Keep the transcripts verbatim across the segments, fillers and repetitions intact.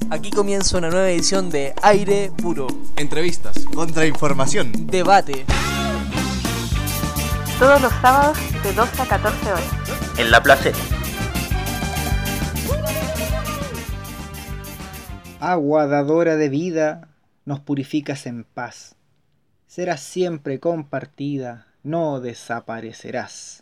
Aquí comienza una nueva edición de Aire Puro. Entrevistas, contrainformación, debate. Todos los sábados de doce a catorce horas. En La Placeta. Agua dadora de vida, nos purificas en paz. Serás siempre compartida, no desaparecerás.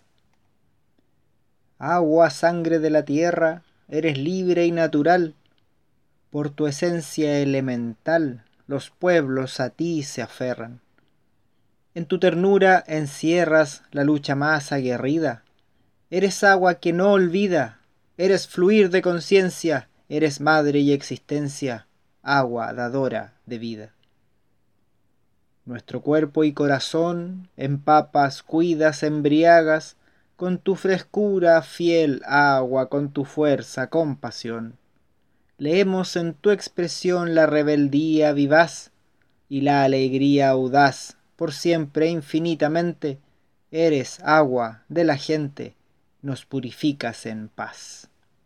Agua, sangre de la tierra, eres libre y natural. Por tu esencia elemental, los pueblos a ti se aferran. En tu ternura encierras la lucha más aguerrida. Eres agua que no olvida, eres fluir de conciencia, eres madre y existencia, agua dadora de vida. Nuestro cuerpo y corazón empapas, cuidas, embriagas, con tu frescura fiel agua, con tu fuerza, compasión. Leemos en tu expresión la rebeldía vivaz y la alegría audaz, por siempre infinitamente, eres agua de la gente, nos purificas en paz.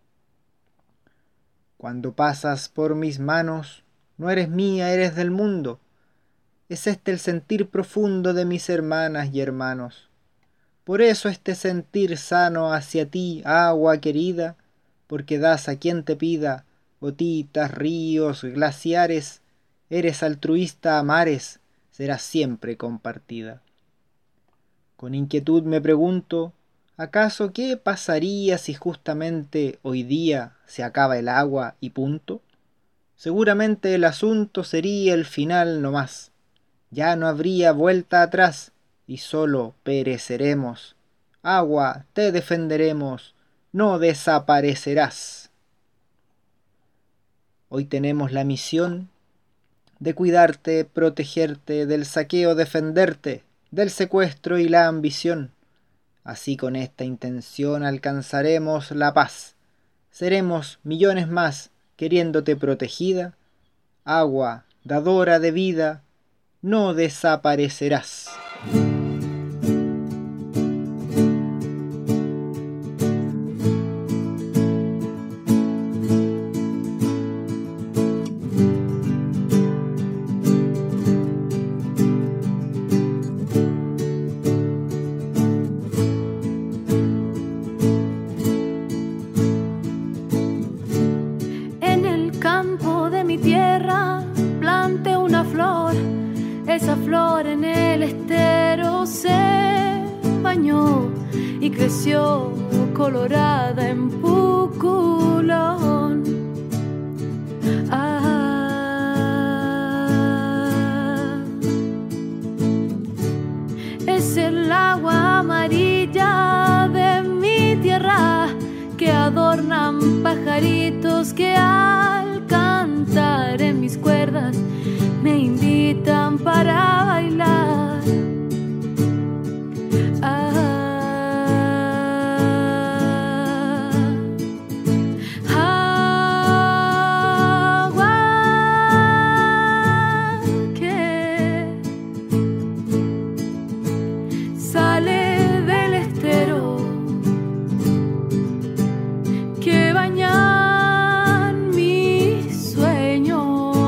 Cuando pasas por mis manos, no eres mía, eres del mundo. Es este el sentir profundo de mis hermanas y hermanos. Por eso este sentir sano hacia ti, agua querida, porque das a quien te pida, gotitas, ríos, glaciares, eres altruista a mares, serás siempre compartida. Con inquietud me pregunto, ¿acaso qué pasaría si justamente hoy día se acaba el agua y punto? Seguramente el asunto sería el final no más. Ya no habría vuelta atrás y solo pereceremos. Agua, te defenderemos, no desaparecerás. Hoy tenemos la misión de cuidarte, protegerte, del saqueo defenderte, del secuestro y la ambición. Así con esta intención alcanzaremos la paz. Seremos millones más queriéndote protegida. Agua, dadora de vida, no desaparecerás. Esa flor en el estero se bañó y creció colorada en Puculón. Ah, es el agua amarilla de mi tierra que adornan pajaritos que al cantar en mis cuerdas me invitan para bailar. Ah, agua que sale del estero, que bañan mis sueños.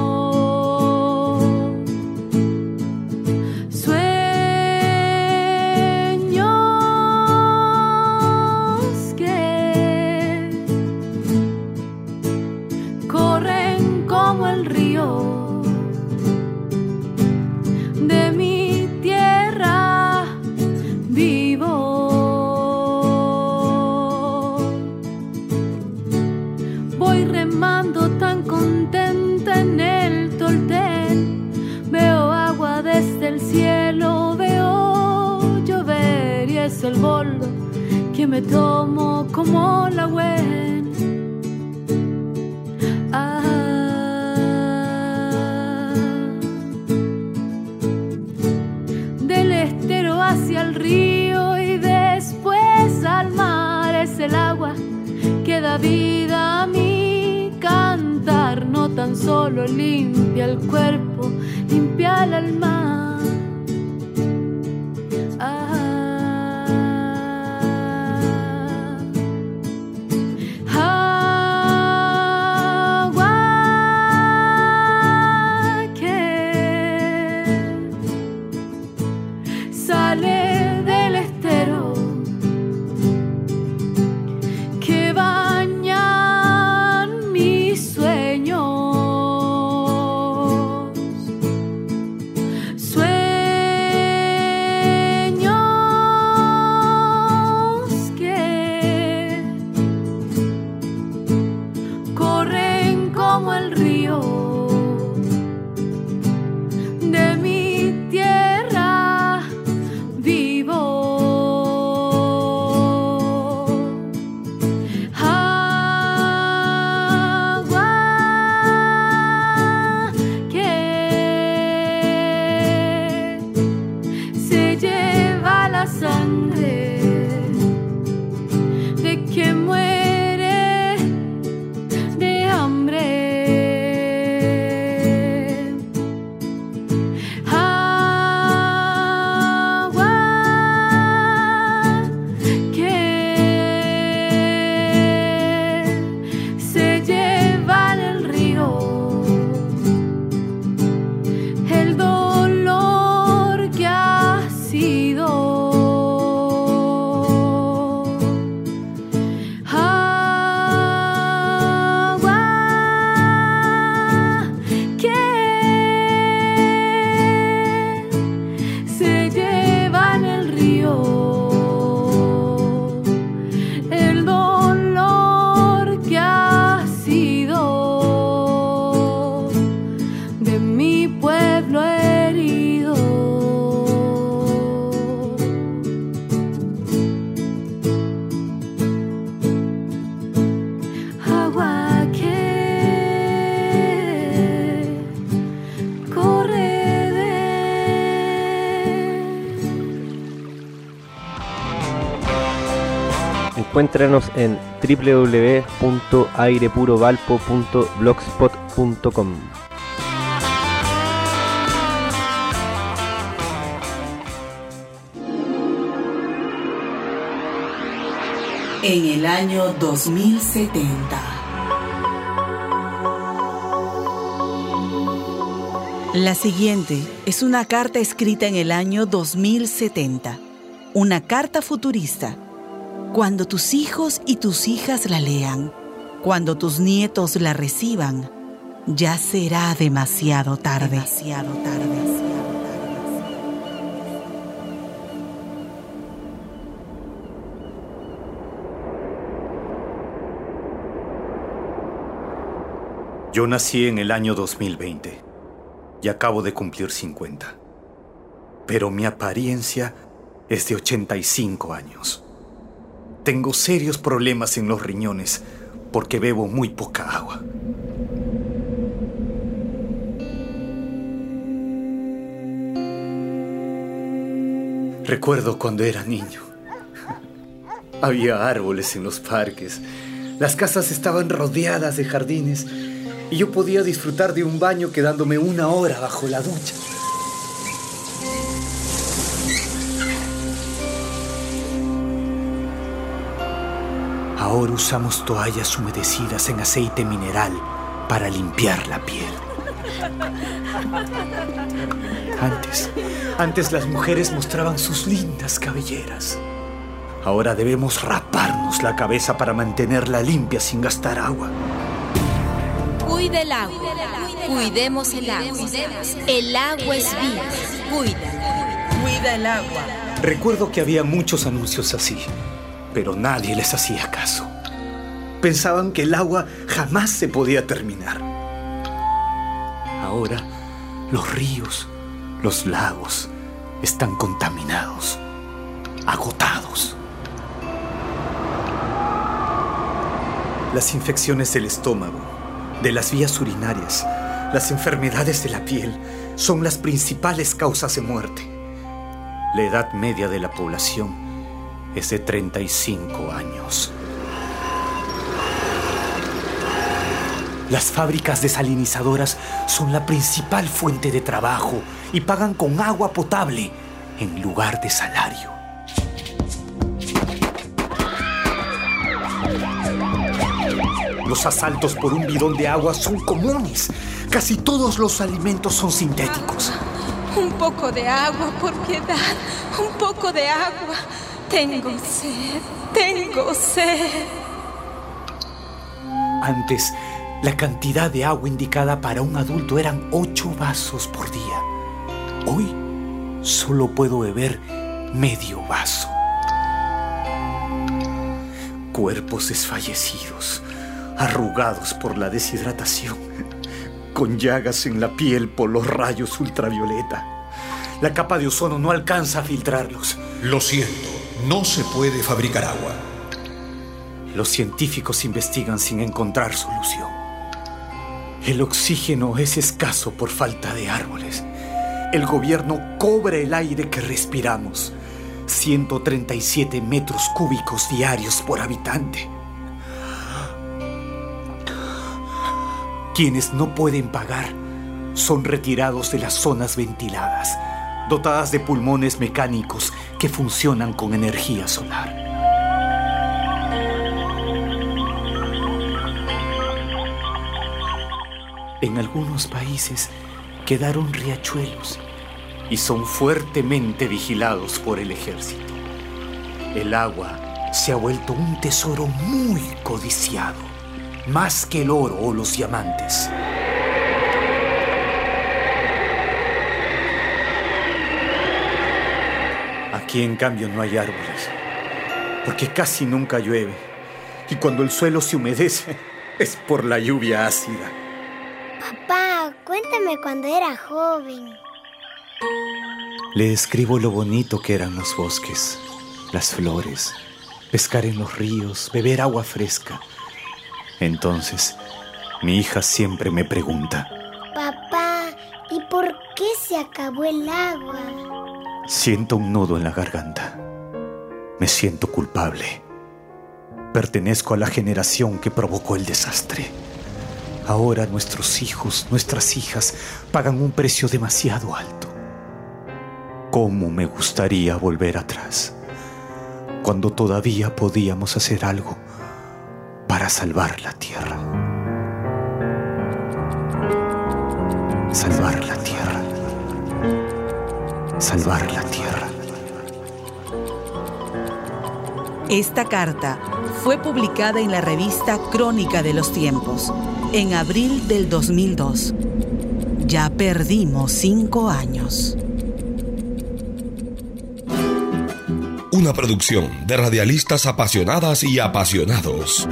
El boldo que me tomo como la Gwen. Ah, del estero hacia el río y después al mar es el agua que da vida a mi cantar. No tan solo limpia el cuerpo, limpia el alma. Agua encuéntranos en doble u doble u doble u punto aire puro valpo punto blogspot punto com. En el año dos mil setenta. La siguiente es una carta escrita en el año dos mil setenta. Una carta futurista. Cuando tus hijos y tus hijas la lean, cuando tus nietos la reciban, ya será demasiado tarde. Demasiado tarde. Yo nací en el año dos mil veinte y acabo de cumplir cincuenta. Pero mi apariencia es de ochenta y cinco años. Tengo serios problemas en los riñones porque bebo muy poca agua. Recuerdo cuando era niño. Había árboles en los parques. Las casas estaban rodeadas de jardines y yo podía disfrutar de un baño quedándome una hora bajo la ducha. Ahora usamos toallas humedecidas en aceite mineral para limpiar la piel. Antes, antes las mujeres mostraban sus lindas cabelleras. Ahora debemos raparnos la cabeza para mantenerla limpia sin gastar agua. Cuida el agua. Cuidemos el agua. El agua es vida. Cuídala. Cuida el agua. Recuerdo que había muchos anuncios así, pero nadie les hacía caso. Pensaban que el agua jamás se podía terminar. Ahora, los ríos, los lagos, están contaminados, agotados. Las infecciones del estómago, de las vías urinarias, las enfermedades de la piel son las principales causas de muerte. La edad media de la población es de treinta y cinco años. Las fábricas desalinizadoras son la principal fuente de trabajo y pagan con agua potable en lugar de salario. Los asaltos por un bidón de agua son comunes. Casi todos los alimentos son sintéticos. Un poco de agua, por piedad. Un poco de agua. Tengo sed. Tengo sed. Antes, la cantidad de agua indicada para un adulto eran ocho vasos por día. Hoy, solo puedo beber medio vaso. Cuerpos desfallecidos, arrugados por la deshidratación, con llagas en la piel por los rayos ultravioleta. La capa de ozono no alcanza a filtrarlos. Lo siento, no se puede fabricar agua. Los científicos investigan sin encontrar solución. El oxígeno es escaso por falta de árboles. El gobierno cobra el aire que respiramos, ciento treinta y siete metros cúbicos diarios por habitante. Quienes no pueden pagar son retirados de las zonas ventiladas, dotadas de pulmones mecánicos que funcionan con energía solar. En algunos países quedaron riachuelos y son fuertemente vigilados por el ejército. El agua se ha vuelto un tesoro muy codiciado, más que el oro o los diamantes. Aquí, en cambio, no hay árboles, porque casi nunca llueve, y cuando el suelo se humedece es por la lluvia ácida. Papá, cuéntame cuando era joven. Le escribo lo bonito que eran los bosques, las flores, pescar en los ríos, beber agua fresca. Entonces, mi hija siempre me pregunta: Papá, ¿y por qué se acabó el agua? Siento un nudo en la garganta. Me siento culpable. Pertenezco a la generación que provocó el desastre. Ahora nuestros hijos, nuestras hijas, pagan un precio demasiado alto. ¿Cómo me gustaría volver atrás, cuando todavía podíamos hacer algo para salvar la tierra? Salvar la tierra. Salvar la tierra. Esta carta fue publicada en la revista Crónica de los Tiempos en abril del dos mil dos. Ya perdimos cinco años. Una producción de radialistas apasionadas y apasionados.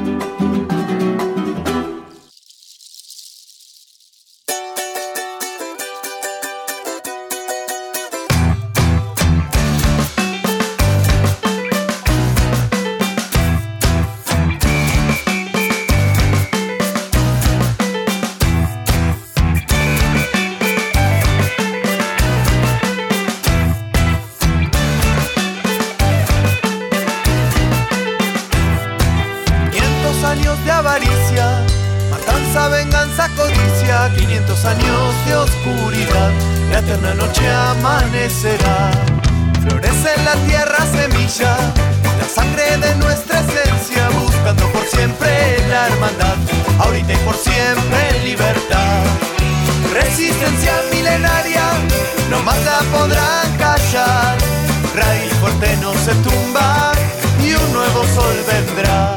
quinientos años de oscuridad, la eterna noche amanecerá. Florece en la tierra semilla, la sangre de nuestra esencia, buscando por siempre la hermandad, ahorita y por siempre libertad. Resistencia milenaria, no más la podrán callar. Raíz fuerte no se tumba y un nuevo sol vendrá.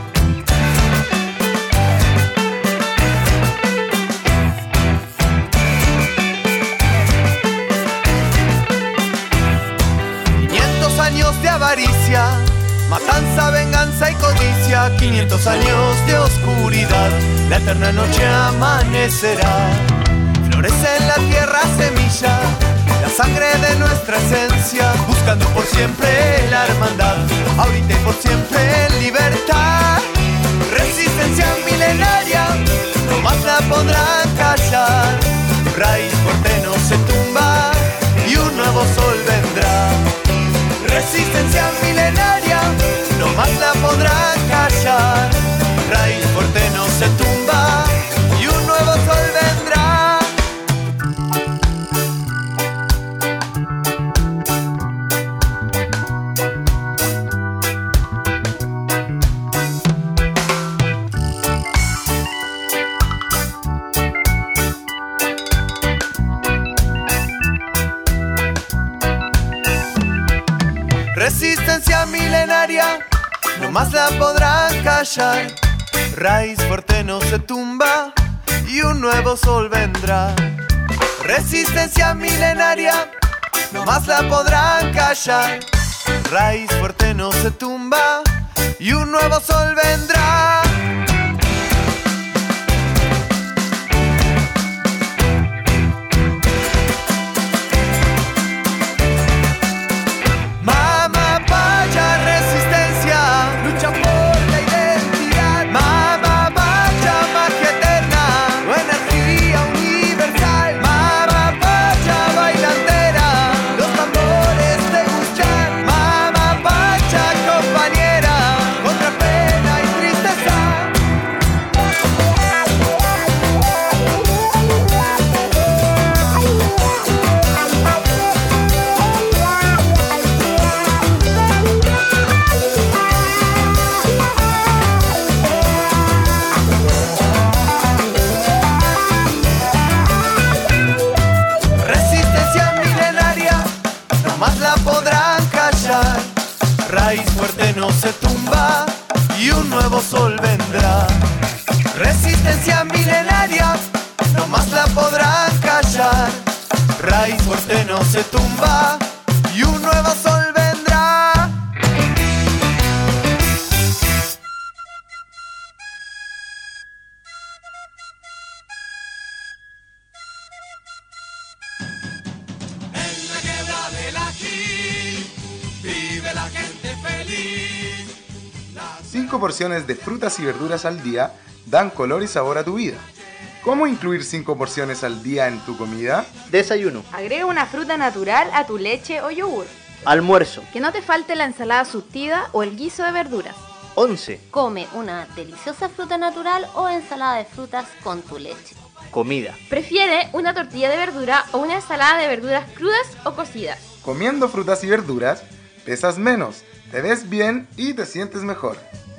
Años de avaricia, matanza, venganza y codicia, quinientos años de oscuridad, la eterna noche amanecerá. Florece en la tierra semilla, la sangre de nuestra esencia, buscando por siempre la hermandad, ahorita y por siempre libertad. Resistencia milenaria, no más la podrán callar. Raíz fuerte no se tumba y un nuevo sol vendrá. Resistencia milenaria, no más la podrán callar. Raíz fuerte no se tumba y un nuevo sol vendrá. Resistencia milenaria, no más la podrán callar. Raíz fuerte no se tumba y un nuevo sol vendrá. Resistencia milenaria, no más la podrán callar. Raíz fuerte no se tumba y un nuevo sol vendrá. Raíz fuerte no se tumba y un nuevo sol vendrá. Resistencia milenaria, no más la podrán callar. Raíz fuerte no se tumba y un nuevo sol vendrá. En la quebra del Ají vive la gente feliz. Cinco porciones de frutas y verduras al día dan color y sabor a tu vida. ¿Cómo incluir cinco porciones al día en tu comida? Desayuno. Agrega una fruta natural a tu leche o yogur. Almuerzo. Que no te falte la ensalada surtida o el guiso de verduras. once. Come una deliciosa fruta natural o ensalada de frutas con tu leche. Comida. Prefiere una tortilla de verdura o una ensalada de verduras crudas o cocidas. Comiendo frutas y verduras, pesas menos, te ves bien y te sientes mejor.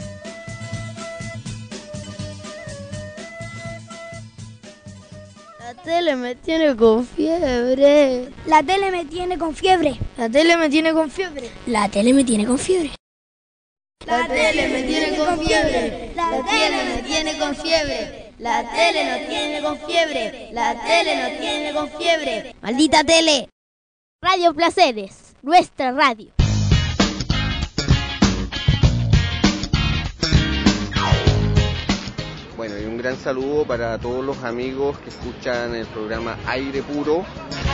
La tele me tiene con fiebre. La tele me tiene con fiebre. La tele me tiene con fiebre. La tele me tiene con fiebre. La tele me tiene con fiebre. La tele me tiene con fiebre. La tele no tiene con fiebre. La tele no tiene con fiebre. Maldita tele. Radio Placeres, nuestra radio. Bueno, y un gran saludo para todos los amigos que escuchan el programa Aire Puro.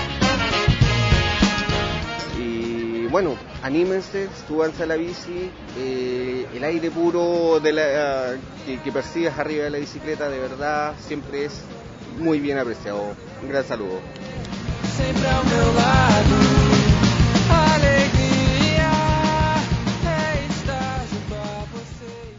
Y bueno, anímense, súbanse a la bici. Eh, el aire puro de la, que, que percibes arriba de la bicicleta, de verdad, siempre es muy bien apreciado. Un gran saludo. Sempre ao meu lado, a alegria é estar junto a você.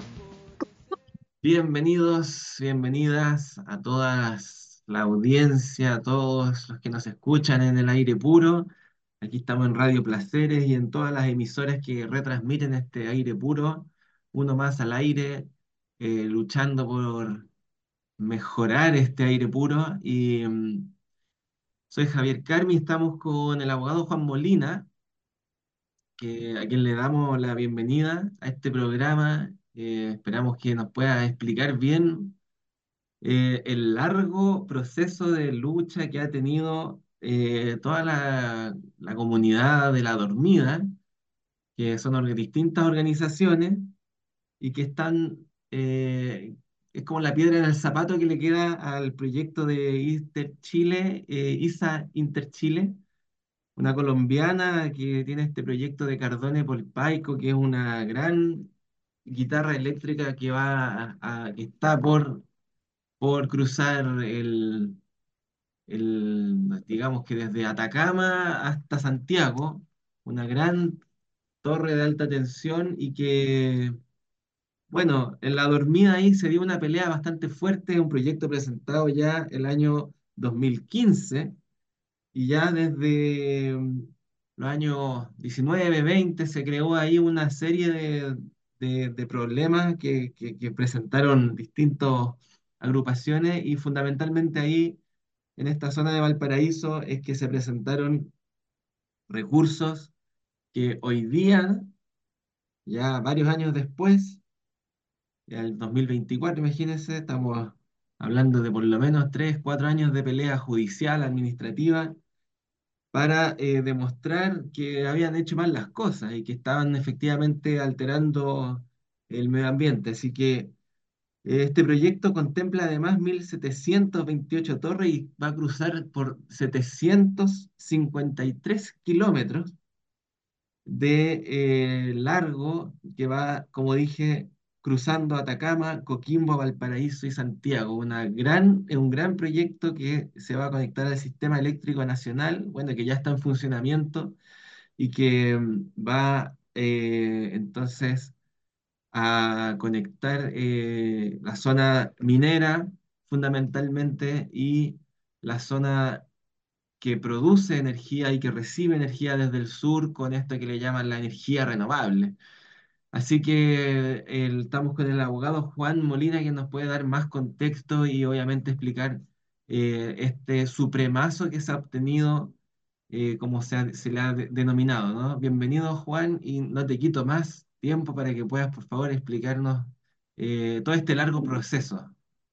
Bienvenidos, bienvenidas a toda la audiencia, a todos los que nos escuchan en el aire puro. Aquí estamos en Radio Placeres y en todas las emisoras que retransmiten este aire puro, uno más al aire, eh, luchando por mejorar este aire puro. Y mm, soy Javier Carmi, estamos con el abogado Juan Molina, que, a quien le damos la bienvenida a este programa. Eh, esperamos que nos pueda explicar bien eh, el largo proceso de lucha que ha tenido eh, toda la, la comunidad de La Dormida, que son or- distintas organizaciones y que están, eh, es como la piedra en el zapato que le queda al proyecto de Interchile, eh, ISA Interchile, una colombiana que tiene este proyecto de Cardone Polpaico, que es una gran guitarra eléctrica que va a, a- que está por, por cruzar el, el, digamos que desde Atacama hasta Santiago, una gran torre de alta tensión y que, bueno, en La Dormida ahí se dio una pelea bastante fuerte, un proyecto presentado ya el año dos mil quince y ya desde mm, los años diecinueve veinte se creó ahí una serie de, de- de problemas que, que- que presentaron distintas agrupaciones y fundamentalmente ahí en esta zona de Valparaíso es que se presentaron recursos que hoy día, ya varios años después, ya el dos mil veinticuatro, imagínense, estamos hablando de por lo menos tres, cuatro años de pelea judicial, administrativa, para eh, demostrar que habían hecho mal las cosas y que estaban efectivamente alterando el medio ambiente. Así que eh, este proyecto contempla además mil setecientas veintiocho torres y va a cruzar por setecientos cincuenta y tres kilómetros de eh, largo que va, como dije, cruzando Atacama, Coquimbo, Valparaíso y Santiago. Una gran, es un gran proyecto que se va a conectar al sistema eléctrico nacional, bueno, que ya está en funcionamiento y que mm, va eh, entonces a conectar eh, la zona minera fundamentalmente y la zona que produce energía y que recibe energía desde el sur con esto que le llaman la energía renovable. Así que eh, estamos con el abogado Juan Molina que nos puede dar más contexto y obviamente explicar eh, este supremazo que se ha obtenido, eh, como se, ha- se le ha de- denominado, ¿no? Bienvenido Juan y no te quito más tiempo para que puedas por favor explicarnos eh, todo este largo proceso.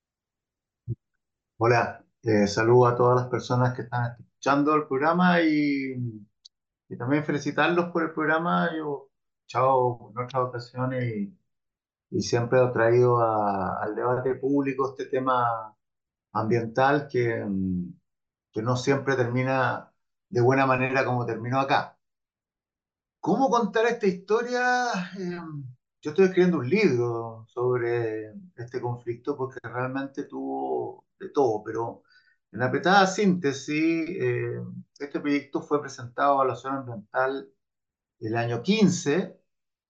Hola, eh, saludo a todas las personas que están escuchando el programa y, y también felicitarlos por el programa. Yo, chao, en otras ocasiones y, y siempre he traído a- al debate público este tema ambiental que, mm, que no siempre termina de buena manera como terminó acá. ¿Cómo contar esta historia? Eh, yo estoy escribiendo un libro sobre este conflicto porque realmente tuvo de todo, pero en apretada síntesis, eh, este proyecto fue presentado a la zona ambiental el año quince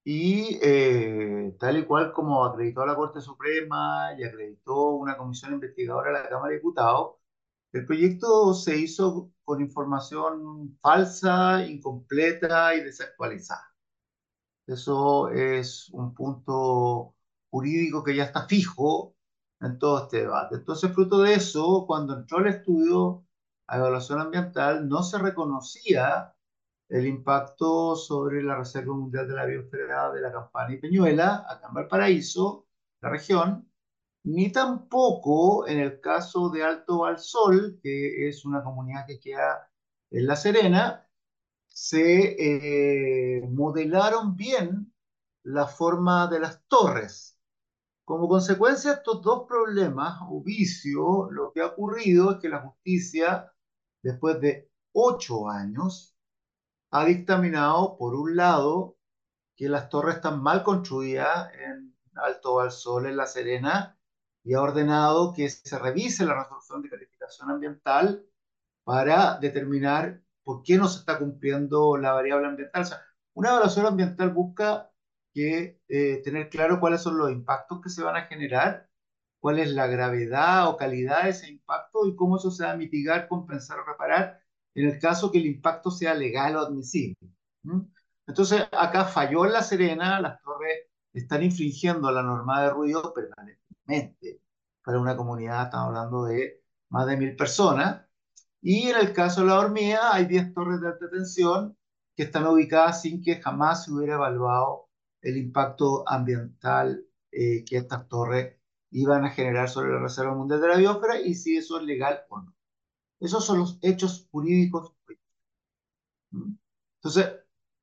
Y eh, tal y cual como acreditó la Corte Suprema y acreditó una comisión investigadora de la Cámara de Diputados, el proyecto se hizo con información falsa, incompleta y desactualizada. Eso es un punto jurídico que ya está fijo en todo este debate. Entonces, fruto de eso, cuando entró el estudio a evaluación ambiental, no se reconocía el impacto sobre la Reserva Mundial de la Biosfera de la Campana y Peñuela, acá en Valparaíso, la región, ni tampoco en el caso de Alto Balsol, que es una comunidad que queda en La Serena, se eh, modelaron bien la forma de las torres. Como consecuencia de estos dos problemas o vicios, lo que ha ocurrido es que la justicia, después de ocho años, ha dictaminado, por un lado, que las torres están mal construidas en Alto Balsol, en La Serena, y ha ordenado que se revise la resolución de calificación ambiental para determinar por qué no se está cumpliendo la variable ambiental. O sea, una evaluación ambiental busca que, eh, tener claro cuáles son los impactos que se van a generar, cuál es la gravedad o calidad de ese impacto y cómo eso se va a mitigar, compensar o reparar en el caso que el impacto sea legal o admisible. ¿Mm? Entonces, acá falló en La Serena, las torres están infringiendo la norma de ruido permanentemente. Para una comunidad estamos hablando de más de mil personas. Y en el caso de la hormiga, hay diez torres de alta tensión que están ubicadas sin que jamás se hubiera evaluado el impacto ambiental eh, que estas torres iban a generar sobre la Reserva Mundial de la Biosfera y si eso es legal o no. Esos son los hechos jurídicos. ¿Mm? Entonces,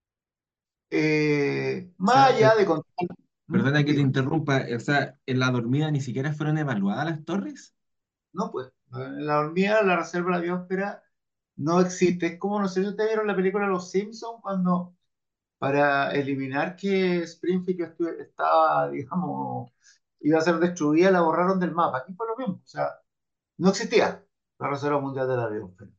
eh, O sea, más allá per- de contar... ¿Mm? perdona que te Digo, interrumpa, o sea, en la dormida ni siquiera fueron evaluadas las torres. no, pues, en la hormiga, la Reserva de la Biosfera no existe. Es como, no sé si ustedes vieron la película Los Simpsons, cuando para eliminar que Springfield estu- estaba, digamos, iba a ser destruida, la borraron del mapa. Aquí fue lo mismo, o sea, no existía la Reserva Mundial de la Biosfera.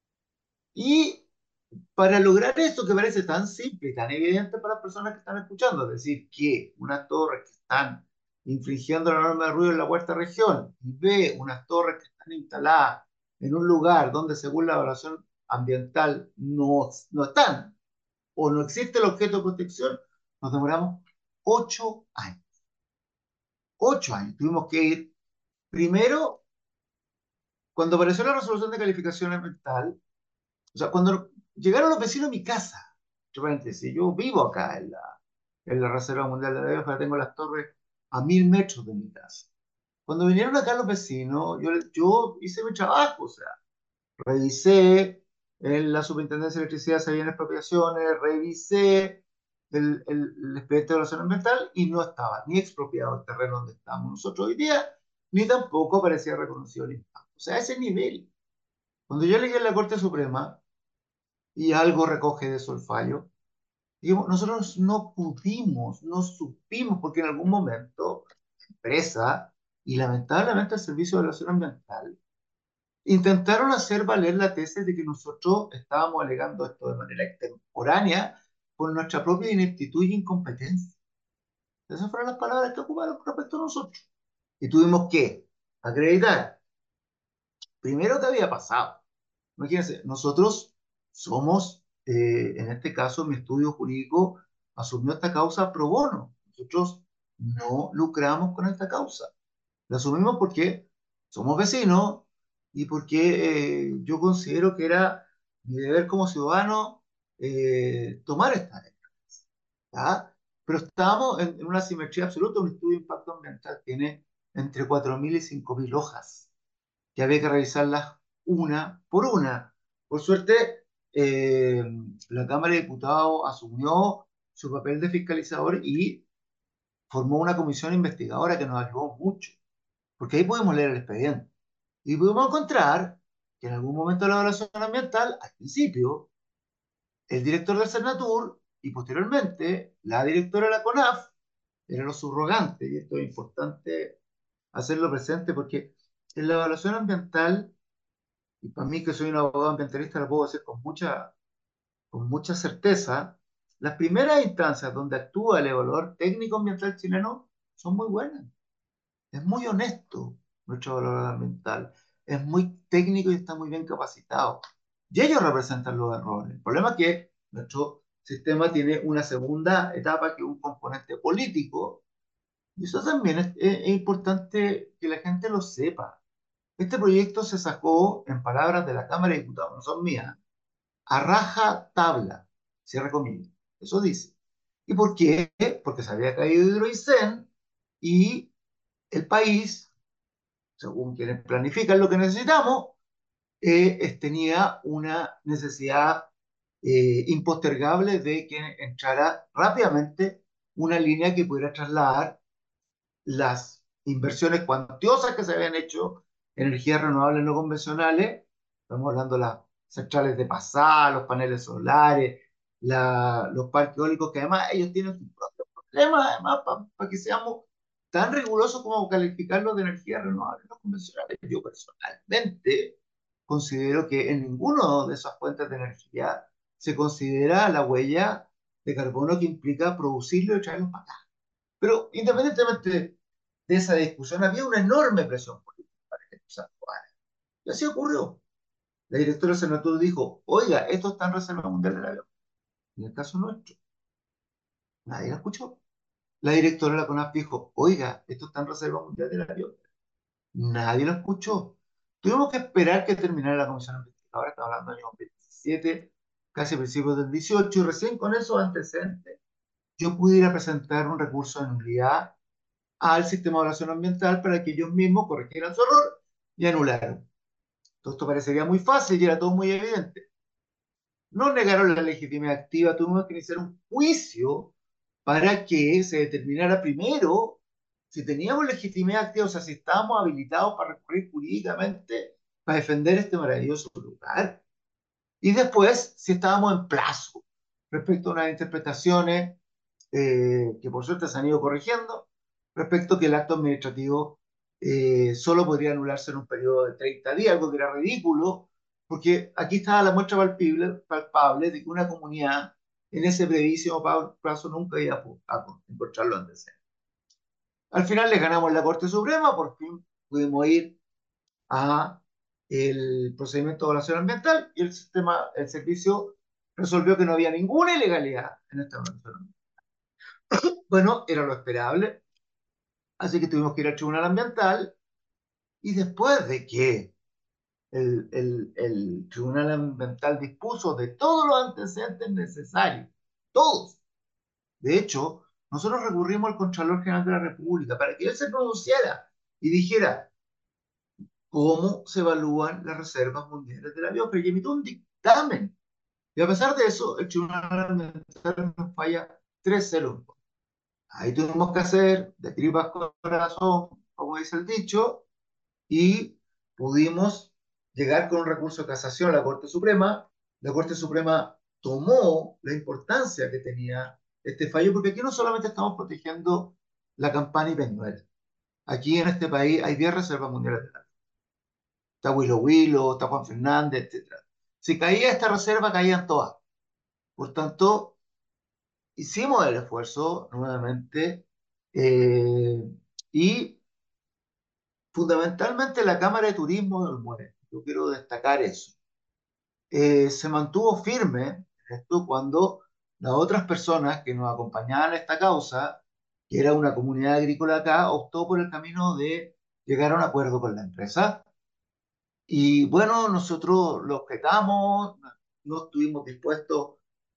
Y para lograr esto que parece tan simple y tan evidente para las personas que están escuchando, es decir, que unas torres que están infringiendo la norma de ruido en la cuarta región y ve unas torres que están instaladas en un lugar donde según la evaluación ambiental no, no están, o no existe el objeto de protección, nos demoramos ocho años. Ocho años. Tuvimos que ir primero, cuando apareció la resolución de calificación ambiental, o sea, cuando llegaron los vecinos a mi casa, entre paréntesis, yo vivo acá en la, en la Reserva Mundial de la Biosfera, tengo las torres a mil metros de mi casa. Cuando vinieron acá los vecinos, yo, yo hice mi trabajo, o sea, revisé en la Superintendencia de Electricidad si había expropiaciones, revisé el, el, el expediente de evaluación ambiental y no estaba ni expropiado el terreno donde estamos nosotros hoy día, ni tampoco aparecía reconocido el impacto. O sea, a ese nivel. Cuando yo llegué a la Corte Suprema y algo recoge de eso el fallo, digamos, nosotros no pudimos, no supimos, porque en algún momento la empresa y lamentablemente el Servicio de Evaluación Ambiental intentaron hacer valer la tesis de que nosotros estábamos alegando esto de manera extemporánea por nuestra propia ineptitud y incompetencia. Esas fueron las palabras que ocuparon respecto a nosotros. Y tuvimos que acreditar, primero, qué había pasado. Imagínense, nosotros somos, eh, en este caso, mi estudio jurídico asumió esta causa pro bono. Nosotros no lucramos con esta causa. La asumimos porque somos vecinos y porque eh, yo considero que era mi deber como ciudadano eh, tomar esta decisión. ¿Ya? Pero estábamos en, en una simetría absoluta. Un estudio de impacto ambiental tiene entre cuatro mil y cinco mil hojas, que había que revisarlas una por una. Por suerte, eh, la Cámara de Diputados asumió su papel de fiscalizador y formó una comisión investigadora que nos ayudó mucho, porque ahí podemos leer el expediente. Y pudimos encontrar que en algún momento de la evaluación ambiental, al principio, el director del Cernatur y posteriormente la directora de la CONAF eran los subrogantes, y esto es importante hacerlo presente porque en la evaluación ambiental, y para mí que soy un abogado ambientalista lo puedo decir con mucha, con mucha certeza, las primeras instancias donde actúa el evaluador técnico ambiental chileno son muy buenas. Es muy honesto nuestro evaluador ambiental. Es muy técnico y está muy bien capacitado. Y ellos representan los errores. El problema es que nuestro sistema tiene una segunda etapa que es un componente político. Y eso también es, es, es importante que la gente lo sepa. Este proyecto se sacó, en palabras de la Cámara de Diputados, no son mías, a raja tabla, cierre comillas. Eso dice. ¿Y por qué? Porque se había caído Hidroaicén y el país, según quienes planifican lo que necesitamos, eh, tenía una necesidad eh, impostergable de que entrara rápidamente una línea que pudiera trasladar las inversiones cuantiosas que se habían hecho en energías renovables no convencionales. Estamos hablando de las centrales de pasada, los paneles solares, la, los parques eólicos, que además ellos tienen sus propios problemas, además, para pa que seamos tan rigurosos como calificarlos de energías renovables no convencionales. Yo personalmente considero que en ninguna de esas fuentes de energía se considera la huella de carbono que implica producirlo y traerlo para acá. Pero independientemente de esa discusión, había una enorme presión política para que esto se aprobara. Y así ocurrió. La directora del Senatur dijo, oiga, esto está en reserva mundial del avión. En el caso nuestro, nadie la escuchó. La directora de la CONAF dijo, oiga, esto está en reserva mundial del avión. Nadie lo escuchó. Tuvimos que esperar que terminara la comisión investigadora, estamos hablando del año veintisiete, casi a principios del dieciocho, y recién con esos antecedentes yo pudiera presentar un recurso de nulidad al sistema de evaluación ambiental para que ellos mismos corrigieran su error y anularon. Todo esto parecería muy fácil y era todo muy evidente. No negaron la legitimidad activa, tuvimos que iniciar un juicio para que se determinara primero si teníamos legitimidad activa, o sea, si estábamos habilitados para recurrir jurídicamente para defender este maravilloso lugar, y después si estábamos en plazo respecto a unas interpretaciones eh, que por suerte se han ido corrigiendo, respecto a que el acto administrativo eh, solo podría anularse en un periodo de treinta días, algo que era ridículo, porque aquí estaba la muestra palpable, palpable de que una comunidad en ese brevísimo plazo nunca iba a encontrar los antecedentes. Al final le ganamos la Corte Suprema, por fin pudimos ir a el procedimiento de evaluación ambiental y el sistema, el servicio resolvió que no había ninguna ilegalidad en esta evaluación ambiental. Bueno, era lo esperable, así que tuvimos que ir al Tribunal Ambiental y después de que el, el, el Tribunal Ambiental dispuso de todos los antecedentes necesarios, todos, de hecho, nosotros recurrimos al Contralor General de la República para que él se pronunciara y dijera cómo se evalúan las reservas mundiales de la biosfera y emitió un dictamen. Y a pesar de eso, el Tribunal Ambiental nos falla tres cero. Ahí tuvimos que hacer de tripas corazón, como dice el dicho, y pudimos llegar con un recurso de casación a la Corte Suprema. La Corte Suprema tomó la importancia que tenía este fallo, porque aquí no solamente estamos protegiendo la Campana y Peñuela. Aquí en este país hay diez reservas mundiales de la. Está Huilo Huilo, está Juan Fernández, etcétera. Si caía esta reserva, caían todas. Por tanto, hicimos el esfuerzo nuevamente eh, y fundamentalmente la Cámara de Turismo del Olmué, yo quiero destacar eso, eh, se mantuvo firme esto cuando las otras personas que nos acompañaban a esta causa, que era una comunidad agrícola acá, optó por el camino de llegar a un acuerdo con la empresa. Y bueno, nosotros lo objetamos, no estuvimos dispuestos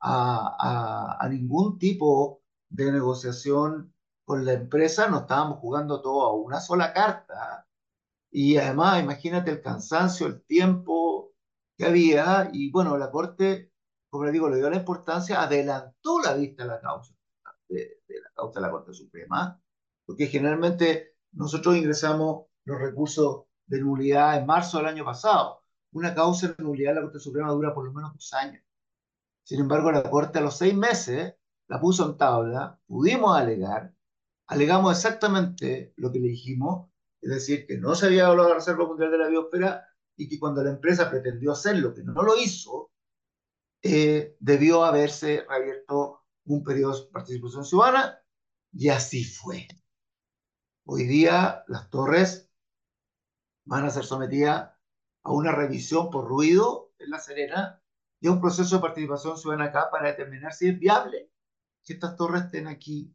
a, a, a ningún tipo de negociación con la empresa, nos estábamos jugando todo a una sola carta. Y además, imagínate el cansancio, el tiempo que había, y bueno, la Corte, como les digo, le dio la importancia, adelantó la vista a la causa, de, de la causa de la Corte Suprema, porque generalmente nosotros ingresamos los recursos de nulidad en marzo del año pasado. Una causa de nulidad de la Corte Suprema dura por lo menos dos años. Sin embargo, la Corte a los seis meses la puso en tabla, pudimos alegar, alegamos exactamente lo que le dijimos, es decir, que no se había evaluado la Reserva Mundial de la Biosfera y que cuando la empresa pretendió hacerlo, que no lo hizo, eh, debió haberse reabierto un periodo de participación ciudadana, y así fue. Hoy día las torres van a ser sometidas a una revisión por ruido en La Serena y a un proceso de participación ciudadana acá para determinar si es viable que estas torres estén aquí.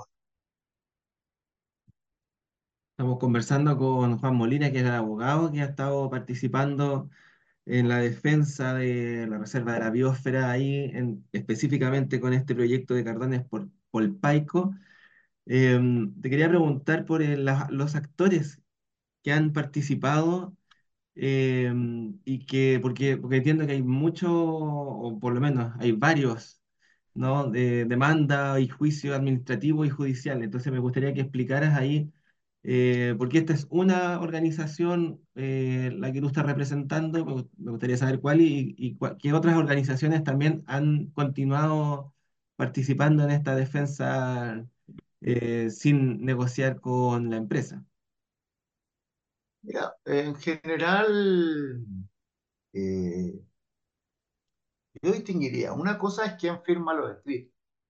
Estamos conversando con Juan Molina, que es el abogado que ha estado participando en la defensa de la Reserva de la Biosfera, ahí en- específicamente con este proyecto de Cardones por Polpaico. Eh, Te quería preguntar por el- la- los actores que han participado, eh, y que, porque, porque entiendo que hay muchos, o por lo menos hay varios, ¿no? De demanda y juicio administrativo y judicial. Entonces me gustaría que explicaras ahí, eh, porque esta es una organización, eh, la que tú estás representando. Me, gu- me gustaría saber cuál y, y cua- qué otras organizaciones también han continuado participando en esta defensa, eh, sin negociar con la empresa. Mira, en general, eh, yo distinguiría, una cosa es quién firma los escritos,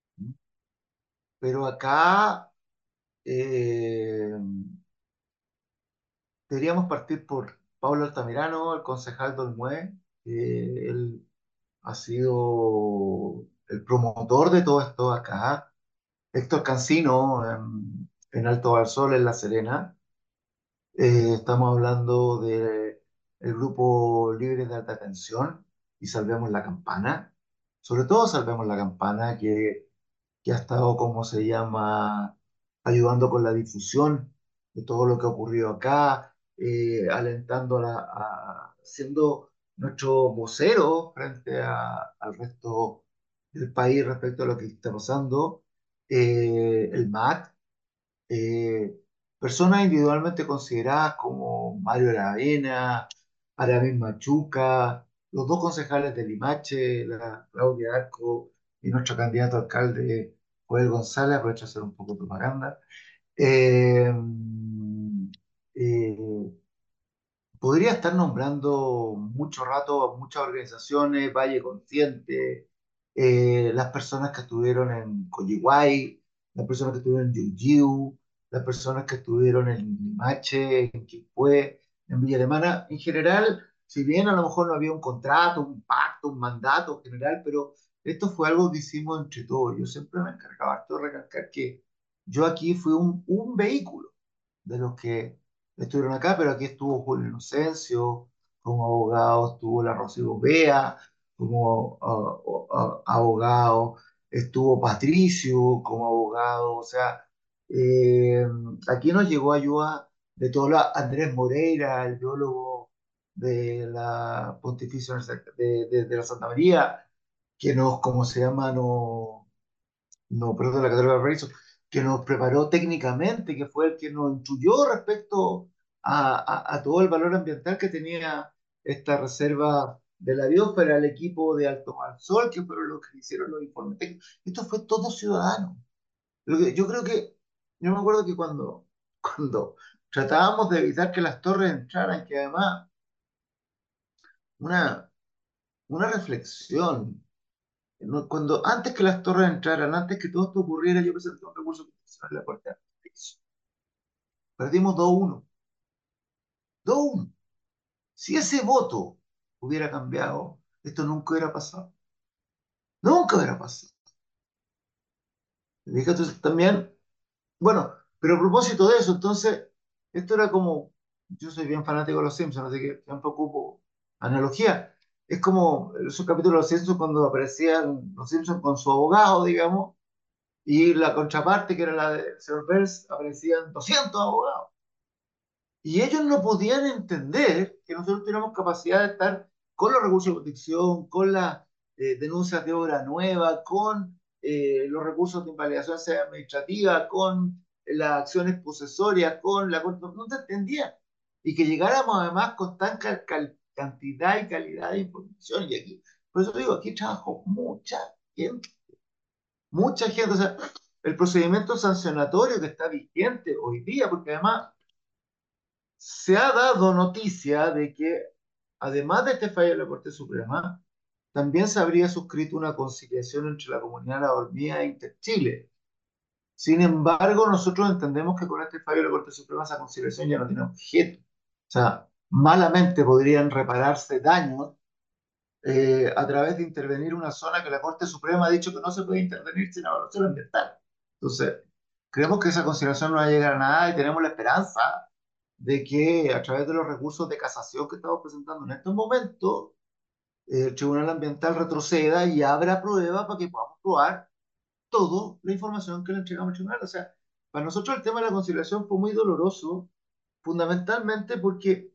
pero acá eh, deberíamos partir por Pablo Altamirano, el concejal de Olmué, que él ha sido el promotor de todo esto acá. Héctor Cancino, en, en Alto Balsol, en La Serena. Eh, estamos hablando de el grupo Libres de Alta Tensión y Salvemos la Campana. Sobre todo Salvemos la Campana, que, que ha estado, como se llama, ayudando con la difusión de todo lo que ha ocurrido acá, eh, alentando, a, la- a- siendo nuestro vocero frente a- al resto del país respecto a lo que está pasando. Eh, el M A C, eh, personas individualmente consideradas como Mario Aravena, Aramis Machuca, los dos concejales de Limache, la Claudia Arco y nuestro candidato a alcalde Joel González. Aprovecho a hacer un poco de propaganda. Eh, eh, Podría estar nombrando mucho rato a muchas organizaciones, Valle Consciente, eh, las personas que estuvieron en Coyihuay, las personas que estuvieron en Yiu, las personas que estuvieron en Limache, en Quilpué, en Villa Alemana. En general, si bien a lo mejor no había un contrato, un pacto, un mandato general, pero esto fue algo que hicimos entre todos. Yo siempre me encargaba harto de recalcar que yo aquí fui un, un vehículo de los que estuvieron acá, pero aquí estuvo Julio Inocencio, como abogado estuvo la Rocío Bea, como ah, ah, abogado, estuvo Patricio como abogado. O sea, eh, aquí nos llegó ayuda de todo la Andrés Moreira, el biólogo de la Pontificia Universidad de, de, de la Santa María, que nos, como se llama, no, no, perdón, la Católica Valparaíso, que nos preparó técnicamente, que fue el que nos instruyó respecto a, a- a todo el valor ambiental que tenía esta reserva de la biosfera, el equipo de Alto Mar Sol, que fueron los que hicieron los informes técnicos. Esto fue todo ciudadano. Lo que- yo creo que, yo me acuerdo que cuando, cuando tratábamos de evitar que las torres entraran, que además una, una reflexión, no, cuando antes que las torres entraran, antes que todo esto ocurriera, yo presenté un recurso constitucional en la Corte de Apelación. Perdimos dos uno. dos uno. Si ese voto hubiera cambiado, esto nunca hubiera pasado. Nunca hubiera pasado. ¿Me fijas? Entonces, también, bueno, pero a propósito de eso, entonces, esto era como, yo soy bien fanático de los Simpsons, así que siempre ocupo analogía. Es como esos capítulos de los Simpsons cuando aparecían los Simpsons con su abogado, digamos, y la contraparte, que era la del señor Burns, aparecían doscientos abogados. Y ellos no podían entender que nosotros teníamos capacidad de estar con los recursos de protección, con las eh, denuncias de obra nueva, con eh, los recursos de invalidación sea administrativa, con las acciones posesorias, con la... No, no te entendían. Y que llegáramos además con tan cal- cal- cantidad y calidad de información. Y aquí, por eso digo, aquí trabajó mucha gente. Mucha gente. O sea, el procedimiento sancionatorio que está vigente hoy día, porque además se ha dado noticia de que, además de este fallo de la Corte Suprema, también se habría suscrito una conciliación entre la Comunidad de la Dormida e Interchile. Sin embargo, nosotros entendemos que con este fallo de la Corte Suprema esa conciliación ya no tiene objeto. O sea, malamente podrían repararse daños eh, a través de intervenir una zona que la Corte Suprema ha dicho que no se puede intervenir sin evaluación ambiental. Entonces, creemos que esa conciliación no va a llegar a nada y tenemos la esperanza de que a través de los recursos de casación que estamos presentando en estos momentos, eh, el Tribunal Ambiental retroceda y abra prueba para que podamos probar toda la información que le entregamos al tribunal. O sea, para nosotros el tema de la conciliación fue muy doloroso, fundamentalmente porque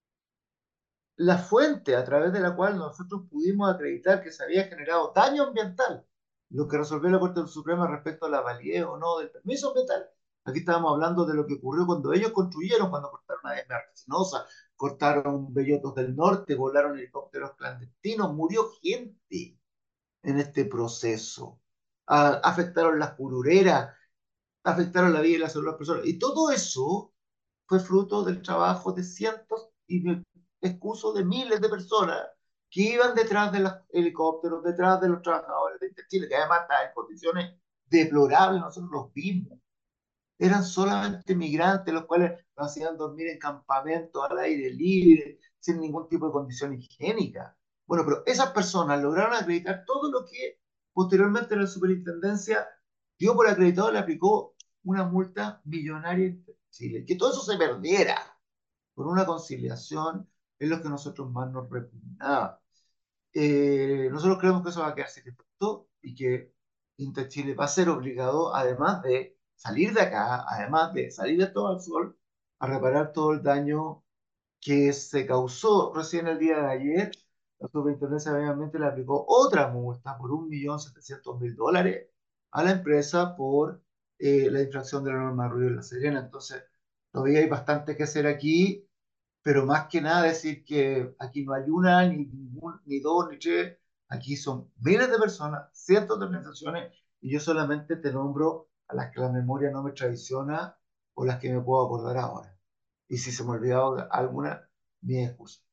la fuente a través de la cual nosotros pudimos acreditar que se había generado daño ambiental, lo que resolvió la Corte Suprema respecto a la validez o no del permiso ambiental. Aquí estábamos hablando de lo que ocurrió cuando ellos construyeron, cuando cortaron a Esmer Resinosa, cortaron bellotos del norte, volaron helicópteros clandestinos, murió gente en este proceso. A, afectaron las purureras, afectaron la vida y la salud de las personas. Y todo eso fue fruto del trabajo de cientos y de excuso de miles de personas que iban detrás de los helicópteros, detrás de los trabajadores de Interchile, que además estaban en condiciones deplorables, nosotros los vimos. Eran solamente migrantes, los cuales nos hacían dormir en campamentos al aire libre, sin ningún tipo de condición higiénica. Bueno, pero esas personas lograron acreditar todo lo que posteriormente la superintendencia dio por acreditado y le aplicó una multa millonaria en Chile. Que todo eso se perdiera por una conciliación es lo que nosotros más nos repugnaba. Eh, nosotros creemos que eso va a quedar sin efecto y que Interchile va a ser obligado, además de salir de acá, además de salir de todo al sol, a reparar todo el daño que se causó recién el día de ayer. La superintendencia obviamente le aplicó otra multa por un millón setecientos mil dólares a la empresa por eh, la infracción de la norma de ruido en La Serena. Entonces, todavía hay bastante que hacer aquí, pero más que nada decir que aquí no hay una, ni, ningún, ni dos, ni tres, aquí son miles de personas, cientos de organizaciones, y yo solamente te nombro a las que la memoria no me traiciona o las que me puedo acordar ahora. Y si se me ha olvidado alguna, mi excusa.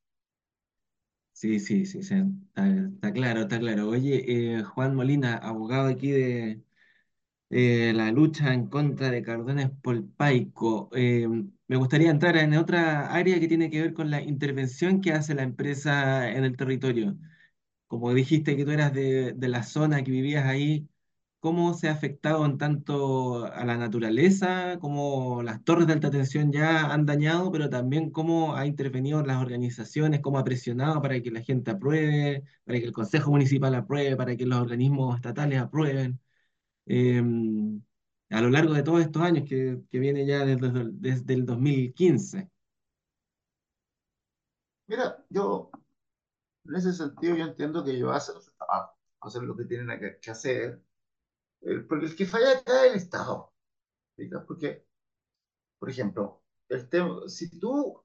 Sí, sí, sí, sí, está, está claro, está claro. Oye, eh, Juan Molina, abogado aquí de eh, la lucha en contra de Cardona Polpaico. Eh, me gustaría entrar en otra área que tiene que ver con la intervención que hace la empresa en el territorio. Como dijiste que tú eras de, de la zona, que vivías ahí, ¿cómo se ha afectado en tanto a la naturaleza, cómo las torres de alta tensión ya han dañado, pero también cómo ha intervenido las organizaciones, cómo ha presionado para que la gente apruebe, para que el Consejo Municipal apruebe, para que los organismos estatales aprueben? eh, a lo largo de todos estos años que, que viene ya desde, desde el dos mil quince. Mira, yo en ese sentido yo entiendo que ellos hacen su trabajo, hacen lo que tienen que, que hacer, el, porque el que falla acá es el Estado, ¿sí? Porque, por ejemplo, el tema, si tú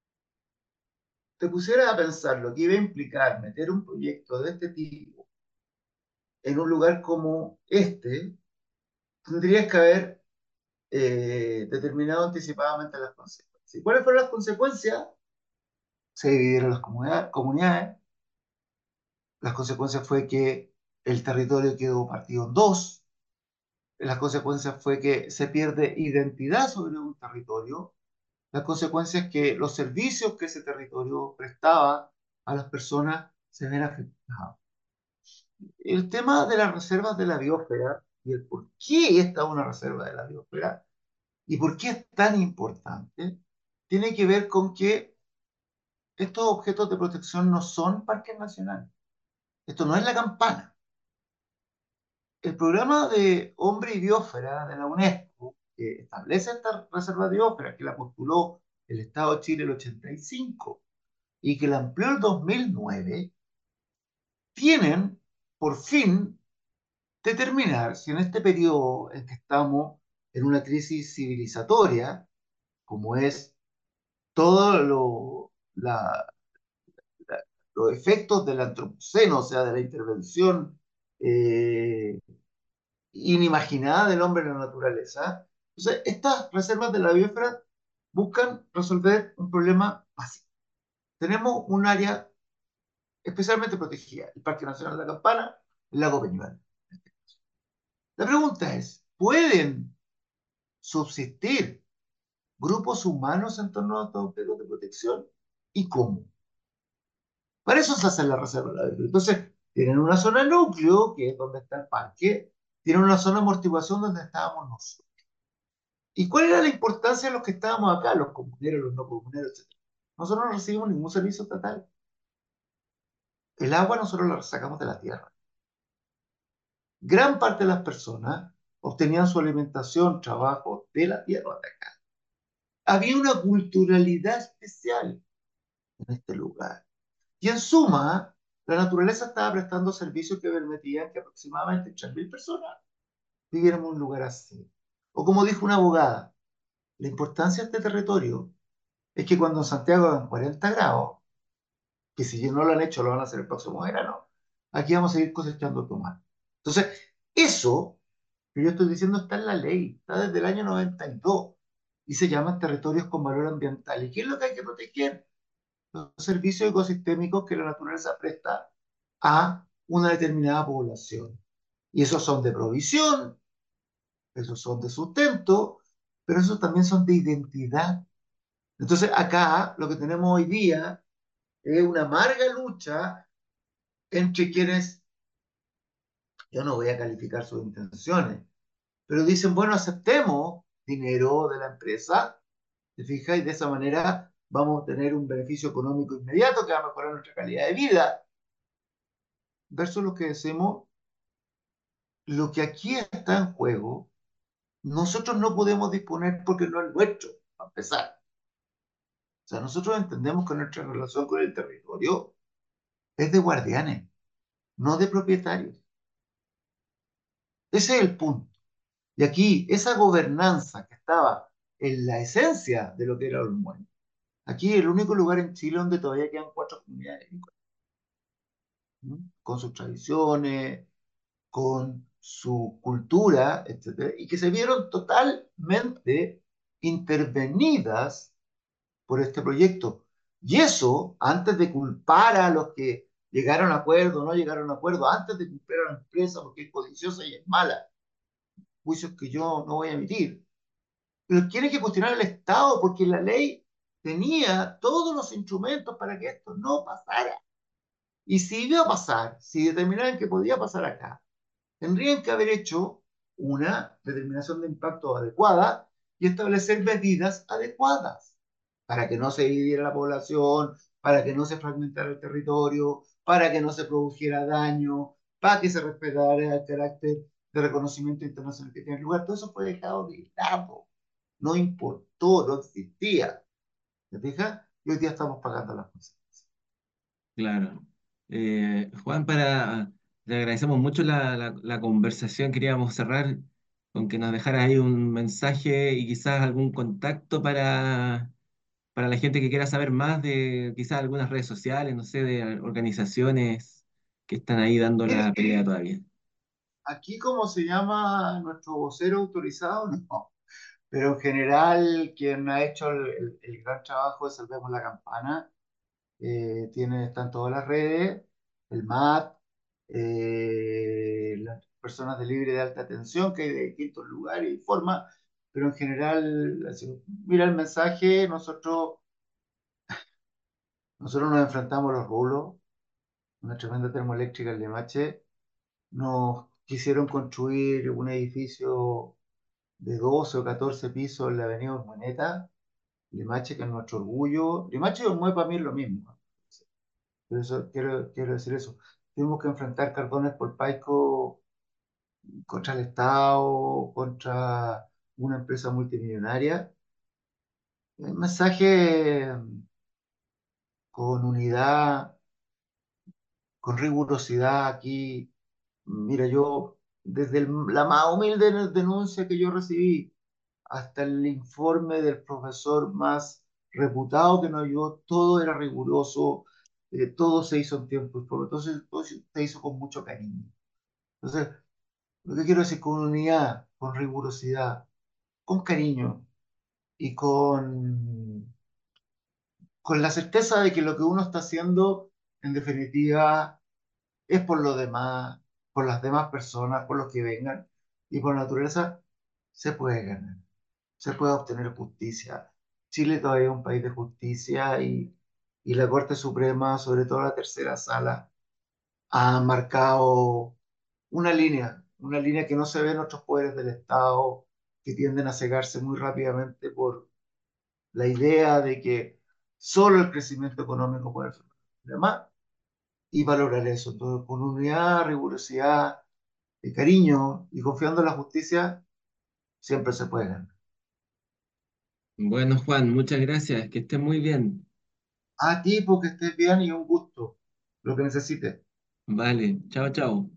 te pusieras a pensar lo que iba a implicar meter un proyecto de este tipo en un lugar como este, tendrías que haber eh, determinado anticipadamente las consecuencias. ¿Y cuáles fueron las consecuencias? Se dividieron las comunidades, comunidades. Las consecuencias fue que el territorio quedó partido en dos. Las consecuencias fue que se pierde identidad sobre un territorio. Las consecuencias es que los servicios que ese territorio prestaba a las personas se ven afectados. El tema de las reservas de la biosfera y el por qué esta es una reserva de la biosfera y por qué es tan importante, tiene que ver con que estos objetos de protección no son parques nacionales. Esto no es la Campana. El programa de Hombre y Biosfera de la UNESCO, que establece esta reserva de biosfera, que la postuló el Estado de Chile en el ochenta y cinco y que la amplió el dos mil nueve, tienen por fin determinar si en este periodo en que estamos en una crisis civilizatoria, como es todo lo, la, la, los efectos del antropoceno, o sea, de la intervención eh, inimaginada del hombre en la naturaleza. Entonces, estas reservas de la biosfera buscan resolver un problema básico. Tenemos un área especialmente protegida, el Parque Nacional de la Campana, el lago Peñuel. La pregunta es, ¿pueden subsistir grupos humanos en torno a estos objetos de protección? ¿Y cómo? Para eso se hace la reserva de la biosfera. Entonces, tienen una zona núcleo, que es donde está el parque, tienen una zona de amortiguación donde estábamos nosotros. ¿Y cuál era la importancia de los que estábamos acá, los comuneros, los no comuneros, etcétera? Nosotros no recibimos ningún servicio estatal. El agua nosotros la sacamos de la tierra. Gran parte de las personas obtenían su alimentación, trabajo de la tierra de acá. Había una culturalidad especial en este lugar. Y en suma, la naturaleza estaba prestando servicios que permitían que aproximadamente tres mil personas viviéramos en un lugar así. O como dijo una abogada, la importancia de este territorio es que cuando en Santiago hagan cuarenta grados, que si no lo han hecho, lo van a hacer el próximo verano, aquí vamos a seguir cosechando tomate. Entonces, eso que yo estoy diciendo está en la ley, está desde el año noventa y dos, y se llaman territorios con valor ambiental. ¿Y qué es lo que hay que proteger? Los servicios ecosistémicos que la naturaleza presta a una determinada población. Y esos son de provisión, esos son de sustento, pero esos también son de identidad. Entonces, acá lo que tenemos hoy día es una amarga lucha entre quienes, yo no voy a calificar sus intenciones, pero dicen, bueno, aceptemos dinero de la empresa, ¿te fijas? Y de esa manera vamos a tener un beneficio económico inmediato que va a mejorar nuestra calidad de vida. Versus lo que decimos, lo que aquí está en juego, nosotros no podemos disponer porque no es nuestro, a empezar. O sea, nosotros entendemos que nuestra relación con el territorio es de guardianes, no de propietarios. Ese es el punto. Y aquí, esa gobernanza que estaba en la esencia de lo que era Olmué, aquí es el único lugar en Chile donde todavía quedan cuatro comunidades, ¿no? Con sus tradiciones, con su cultura, etcétera, y que se vieron totalmente intervenidas por este proyecto. Y eso, antes de culpar a los que llegaron a acuerdo o no llegaron a acuerdo, antes de culpar a la empresa porque es codiciosa y es mala, juicios que yo no voy a emitir, pero tiene que cuestionar al Estado porque la ley tenía todos los instrumentos para que esto no pasara. Y si iba a pasar, si determinaran que podía pasar acá, tendrían que haber hecho una determinación de impacto adecuada y establecer medidas adecuadas para que no se dividiera la población, para que no se fragmentara el territorio, para que no se produjera daño, para que se respetara el carácter de reconocimiento internacional que tiene lugar. Todo eso fue dejado de lado. No importó, no existía. ¿Te fijas? Y hoy día estamos pagando las consecuencias. Claro. Eh, Juan, para, le agradecemos mucho la, la, la conversación. Queríamos cerrar con que nos dejara ahí un mensaje y quizás algún contacto para, para la gente que quiera saber más de quizás algunas redes sociales, no sé, de organizaciones que están ahí dando la pelea todavía. Aquí, ¿cómo se llama nuestro vocero autorizado? No. Pero en general, quien ha hecho el, el- el gran trabajo de Salvemos la Campana, eh, tiene, están todas las redes, el M A T, eh, las personas de libre de alta tensión, que hay de distintos lugares y formas, pero en general, así, mira el mensaje, nosotros, nosotros nos enfrentamos a los rulos, una tremenda termoeléctrica en Limache, nos quisieron construir un edificio de doce o catorce pisos en la avenida Urmaneta, Limache, que es nuestro orgullo. Limache y Olmué para mí es lo mismo, ¿no? Por eso quiero, quiero decir eso. Tuvimos que enfrentar Cardones por Paico contra el Estado, contra una empresa multimillonaria. El mensaje con unidad, con rigurosidad aquí. Mira, yo, desde el- la más humilde denuncia que yo recibí hasta el informe del profesor más reputado que nos ayudó, todo era riguroso, eh, todo se hizo en tiempo y forma, entonces todo se se hizo con mucho cariño. Entonces, lo que quiero decir, con unidad, con rigurosidad, con cariño y con, con la certeza de que lo que uno está haciendo en definitiva, es por lo demás, por las demás personas, por los que vengan, y por naturaleza se puede ganar, se puede obtener justicia. Chile todavía es un país de justicia y, y la Corte Suprema, sobre todo la tercera sala, ha marcado una línea, una línea que no se ve en otros poderes del Estado, que tienden a cegarse muy rápidamente por la idea de que solo el crecimiento económico puede ser demás, y valorar eso. Entonces, con unidad, rigurosidad, y cariño y confiando en la justicia, siempre se puede ganar. Bueno, Juan, muchas gracias, que estés muy bien. A ti, porque estés bien y un gusto, lo que necesites. Vale, chao, chao.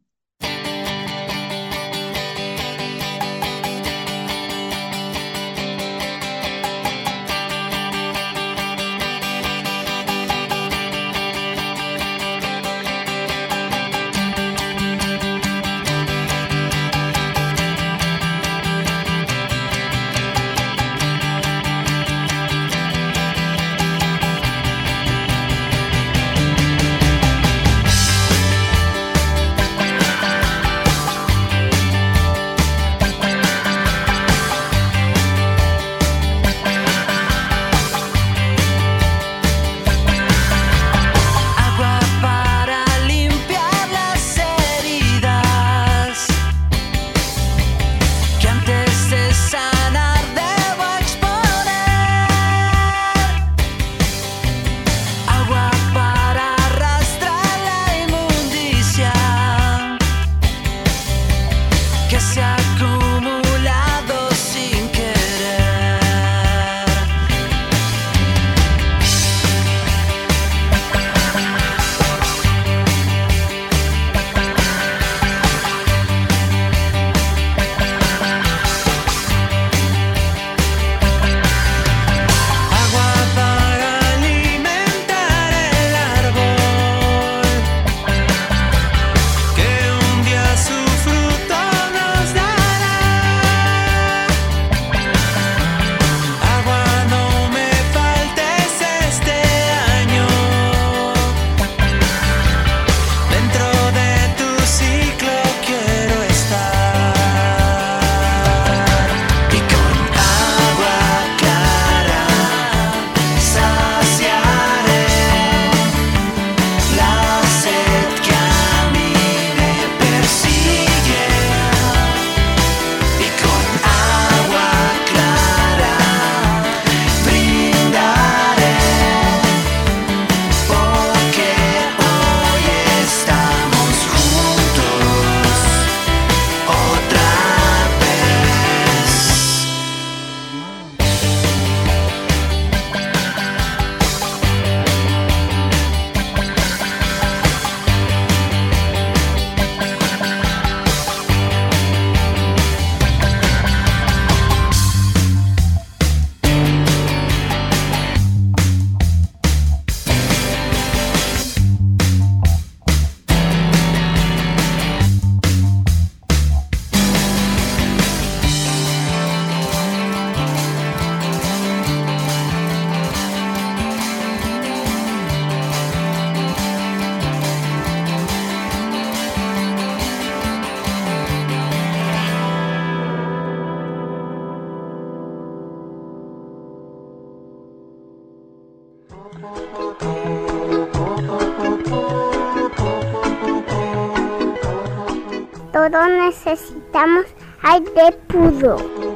Todos necesitamos aire puro.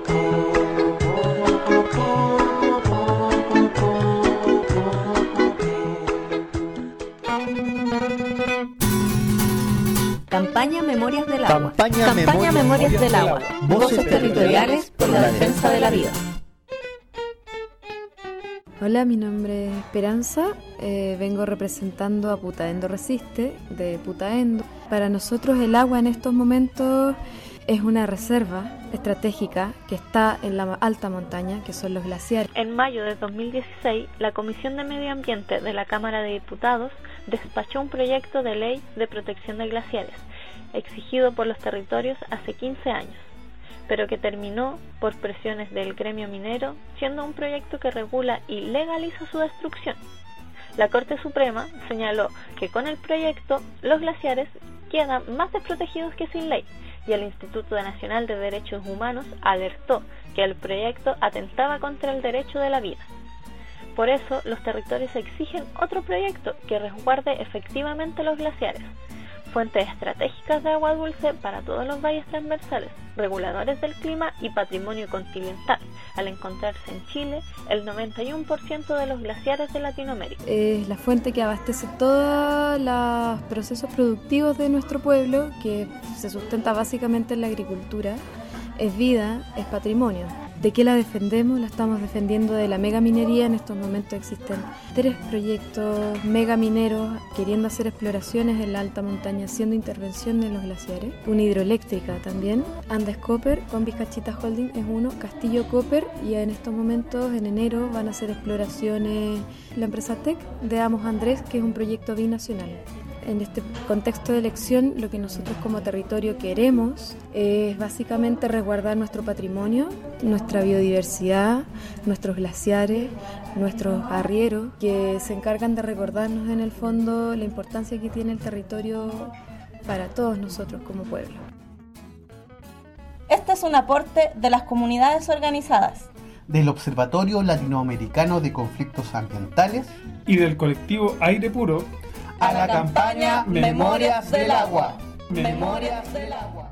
Campaña Memorias del Agua. Campaña, Campaña Memorias, Memorias del, del Agua. Agua. Voces territoriales por la defensa de la vida. Hola, mi nombre es Esperanza, eh, vengo representando a Putaendo Resiste, de Putaendo. Para nosotros el agua en estos momentos es una reserva estratégica que está en la alta montaña, que son los glaciares. En mayo de dos mil dieciséis, la Comisión de Medio Ambiente de la Cámara de Diputados despachó un proyecto de ley de protección de glaciares, exigido por los territorios hace quince años, pero que terminó, por presiones del gremio minero, siendo un proyecto que regula y legaliza su destrucción. La Corte Suprema señaló que con el proyecto los glaciares quedan más desprotegidos que sin ley, y el Instituto Nacional de Derechos Humanos alertó que el proyecto atentaba contra el derecho de la vida. Por eso, los territorios exigen otro proyecto que resguarde efectivamente los glaciares, fuentes estratégicas de agua dulce para todos los valles transversales, reguladores del clima y patrimonio continental, al encontrarse en Chile el noventa y uno por ciento de los glaciares de Latinoamérica. Es la fuente que abastece todos los procesos productivos de nuestro pueblo, que se sustenta básicamente en la agricultura. Es vida, es patrimonio. ¿De qué la defendemos? La estamos defendiendo de la megaminería. En estos momentos existen tres proyectos megamineros queriendo hacer exploraciones en la alta montaña, haciendo intervención en los glaciares. Una hidroeléctrica también. Andes Copper con Vizcachita Holding es uno. Castillo Copper, y en estos momentos, en enero, van a hacer exploraciones la empresa Tec de Amos Andrés, que es un proyecto binacional. En este contexto de elección, lo que nosotros como territorio queremos es básicamente resguardar nuestro patrimonio, nuestra biodiversidad, nuestros glaciares, nuestros arrieros, que se encargan de recordarnos en el fondo la importancia que tiene el territorio para todos nosotros como pueblo. Este es un aporte de las comunidades organizadas, del Observatorio Latinoamericano de Conflictos Ambientales y del colectivo Aire Puro, a la campaña Memorias del Agua. Memorias del Agua.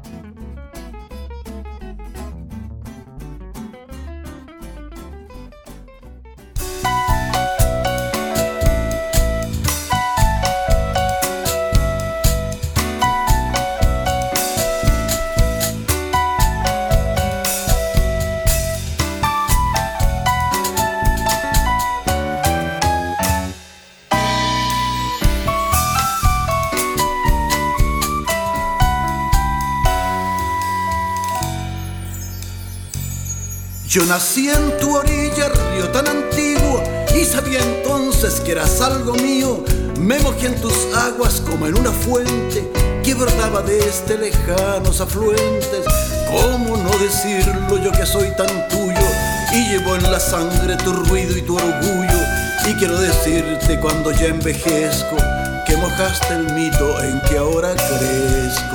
Yo nací en tu orilla, río tan antiguo, y sabía entonces que eras algo mío. Me mojé en tus aguas como en una fuente que brotaba desde lejanos afluentes. ¿Cómo no decirlo yo que soy tan tuyo y llevo en la sangre tu ruido y tu orgullo? Y quiero decirte cuando ya envejezco que mojaste el mito en que ahora crezco.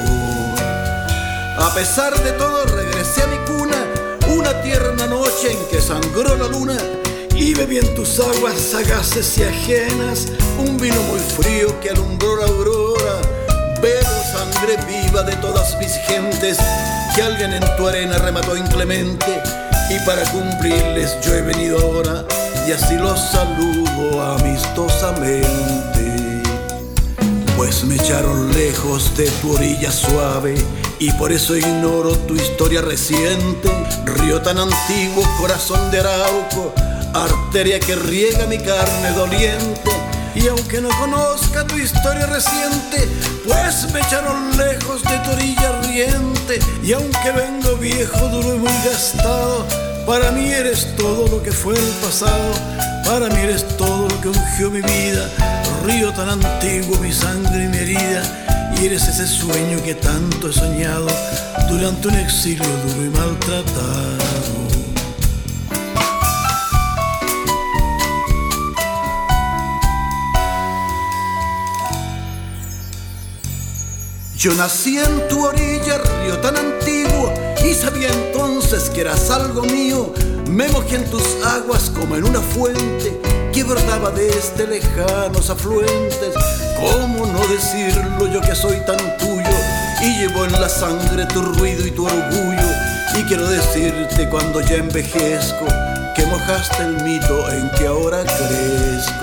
A pesar de todo regresé a mi cuna, una tierna noche en que sangró la luna, y bebí en tus aguas sagaces y ajenas un vino muy frío que alumbró la aurora. Bebo sangre viva de todas mis gentes que alguien en tu arena remató inclemente, y para cumplirles yo he venido ahora, y así los saludo amistosamente. Pues me echaron lejos de tu orilla suave, y por eso ignoro tu historia reciente. Río tan antiguo, corazón de Arauco, arteria que riega mi carne doliente. Y aunque no conozca tu historia reciente, pues me echaron lejos de tu orilla riente. Y aunque vengo viejo, duro y muy gastado, para mí eres todo lo que fue el pasado. Para mí eres todo lo que ungió mi vida. Río tan antiguo, mi sangre y mi herida. Y eres ese sueño que tanto he soñado durante un exilio duro y maltratado. Yo nací en tu orilla, río tan antiguo, y sabía entonces que eras algo mío. Me mojé en tus aguas como en una fuente que brotaba desde lejanos afluentes. ¿Cómo no decirlo yo que soy tan tuyo y llevo en la sangre tu ruido y tu orgullo? Y quiero decirte cuando ya envejezco que mojaste el mito en que ahora crezco.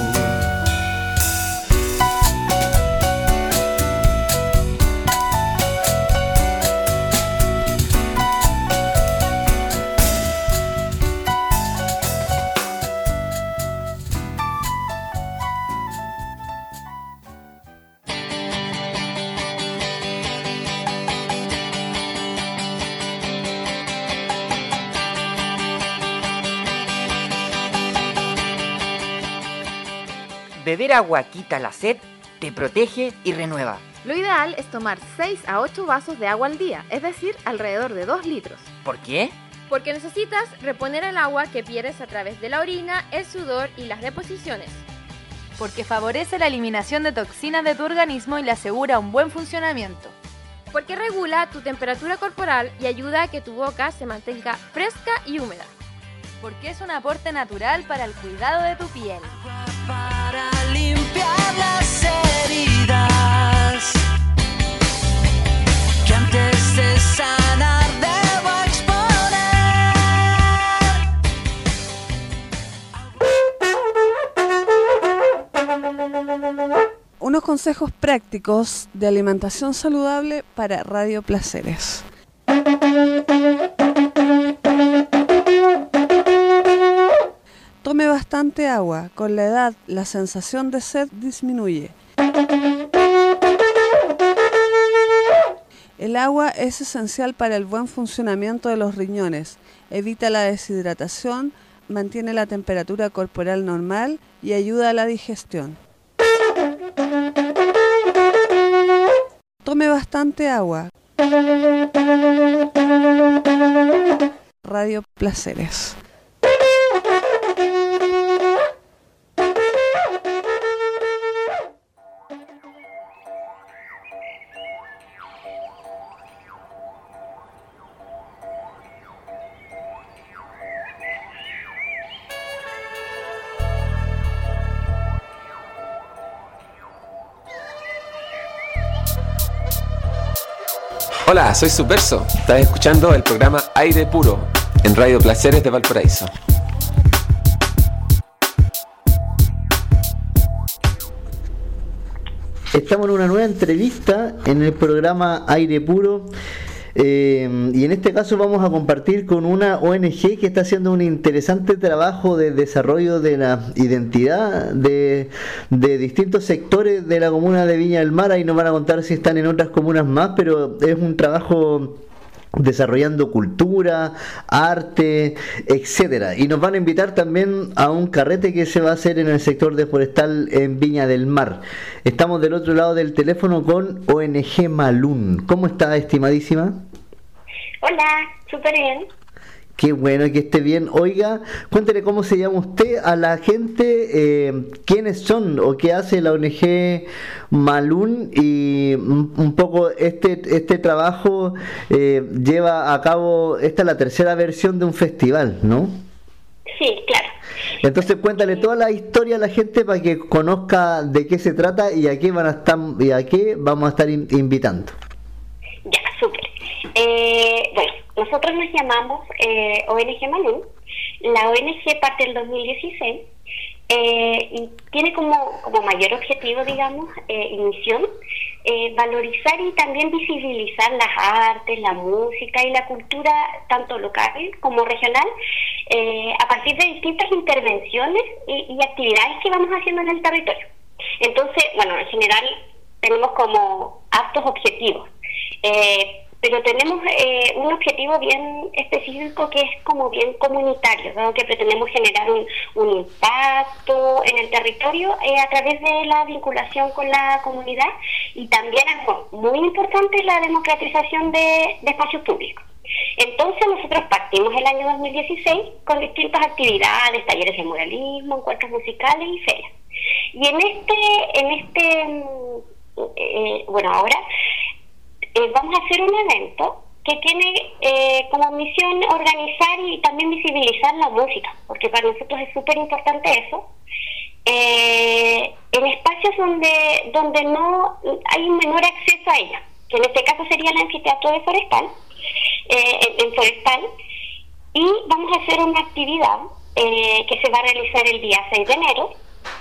Beber agua quita la sed, te protege y renueva. Lo ideal es tomar seis a ocho vasos de agua al día, es decir, alrededor de dos litros. ¿Por qué? Porque necesitas reponer el agua que pierdes a través de la orina, el sudor y las deposiciones. porque favorece la eliminación de toxinas de tu organismo y le asegura un buen funcionamiento. Porque regula tu temperatura corporal y ayuda a que tu boca se mantenga fresca y húmeda. Porque es un aporte natural para el cuidado de tu piel. Para limpiar las heridas que antes de sanar debo exponer. Unos consejos prácticos de alimentación saludable para Radio Placeres. Tome bastante agua. Con la edad, la sensación de sed disminuye. El agua es esencial para el buen funcionamiento de los riñones. Evita la deshidratación, mantiene la temperatura corporal normal y ayuda a la digestión. Tome bastante agua. Radio Placeres. Hola, soy Subverso. Estás escuchando el programa Aire Puro en Radio Placeres de Valparaíso. Estamos en una nueva entrevista en el programa Aire Puro. Eh, y en este caso vamos a compartir con una O N G que está haciendo un interesante trabajo de desarrollo de la identidad de, de distintos sectores de la comuna de Viña del Mar. Ahí nos van a contar si están en otras comunas más, pero es un trabajo desarrollando cultura, arte, etcétera. Y nos van a invitar también a un carrete que se va a hacer en el sector de forestal en Viña del Mar. Estamos del otro lado del teléfono con O N G Malún. ¿Cómo está, estimadísima? Hola, súper bien. Qué bueno que esté bien. Oiga, cuéntele cómo se llama usted a la gente, eh, quiénes son o qué hace la O N G Malún, y un, un poco este este trabajo eh, lleva a cabo, esta es la tercera versión de un festival, ¿no? Sí, claro. Entonces cuéntale toda la historia a la gente para que conozca de qué se trata y a qué van a estar y a qué vamos a estar in, invitando. Ya, súper. Eh, bueno, nosotros nos llamamos eh, O N G Malún. La O N G parte del dos mil dieciséis eh, y tiene como, como mayor objetivo, digamos, eh, y misión, eh, valorizar y también visibilizar las artes, la música y la cultura, tanto local como regional, eh, a partir de distintas intervenciones y, y actividades que vamos haciendo en el territorio. Entonces, bueno, en general tenemos como actos objetivos. Eh, pero tenemos eh, un objetivo bien específico que es como bien comunitario, ¿no? Que pretendemos generar un, un impacto en el territorio eh, a través de la vinculación con la comunidad, y también algo muy importante, la democratización de, de espacios públicos. Entonces nosotros partimos el año dos mil dieciséis con distintas actividades, talleres de muralismo, encuentros musicales y ferias. Y en este, en este eh, bueno, ahora Eh, vamos a hacer un evento que tiene eh, como misión organizar y también visibilizar la música, porque para nosotros es súper importante eso, eh, en espacios donde donde no hay un menor acceso a ella, que en este caso sería el anfiteatro de Forestal, eh, en, en Forestal, y vamos a hacer una actividad eh, que se va a realizar el día seis de enero.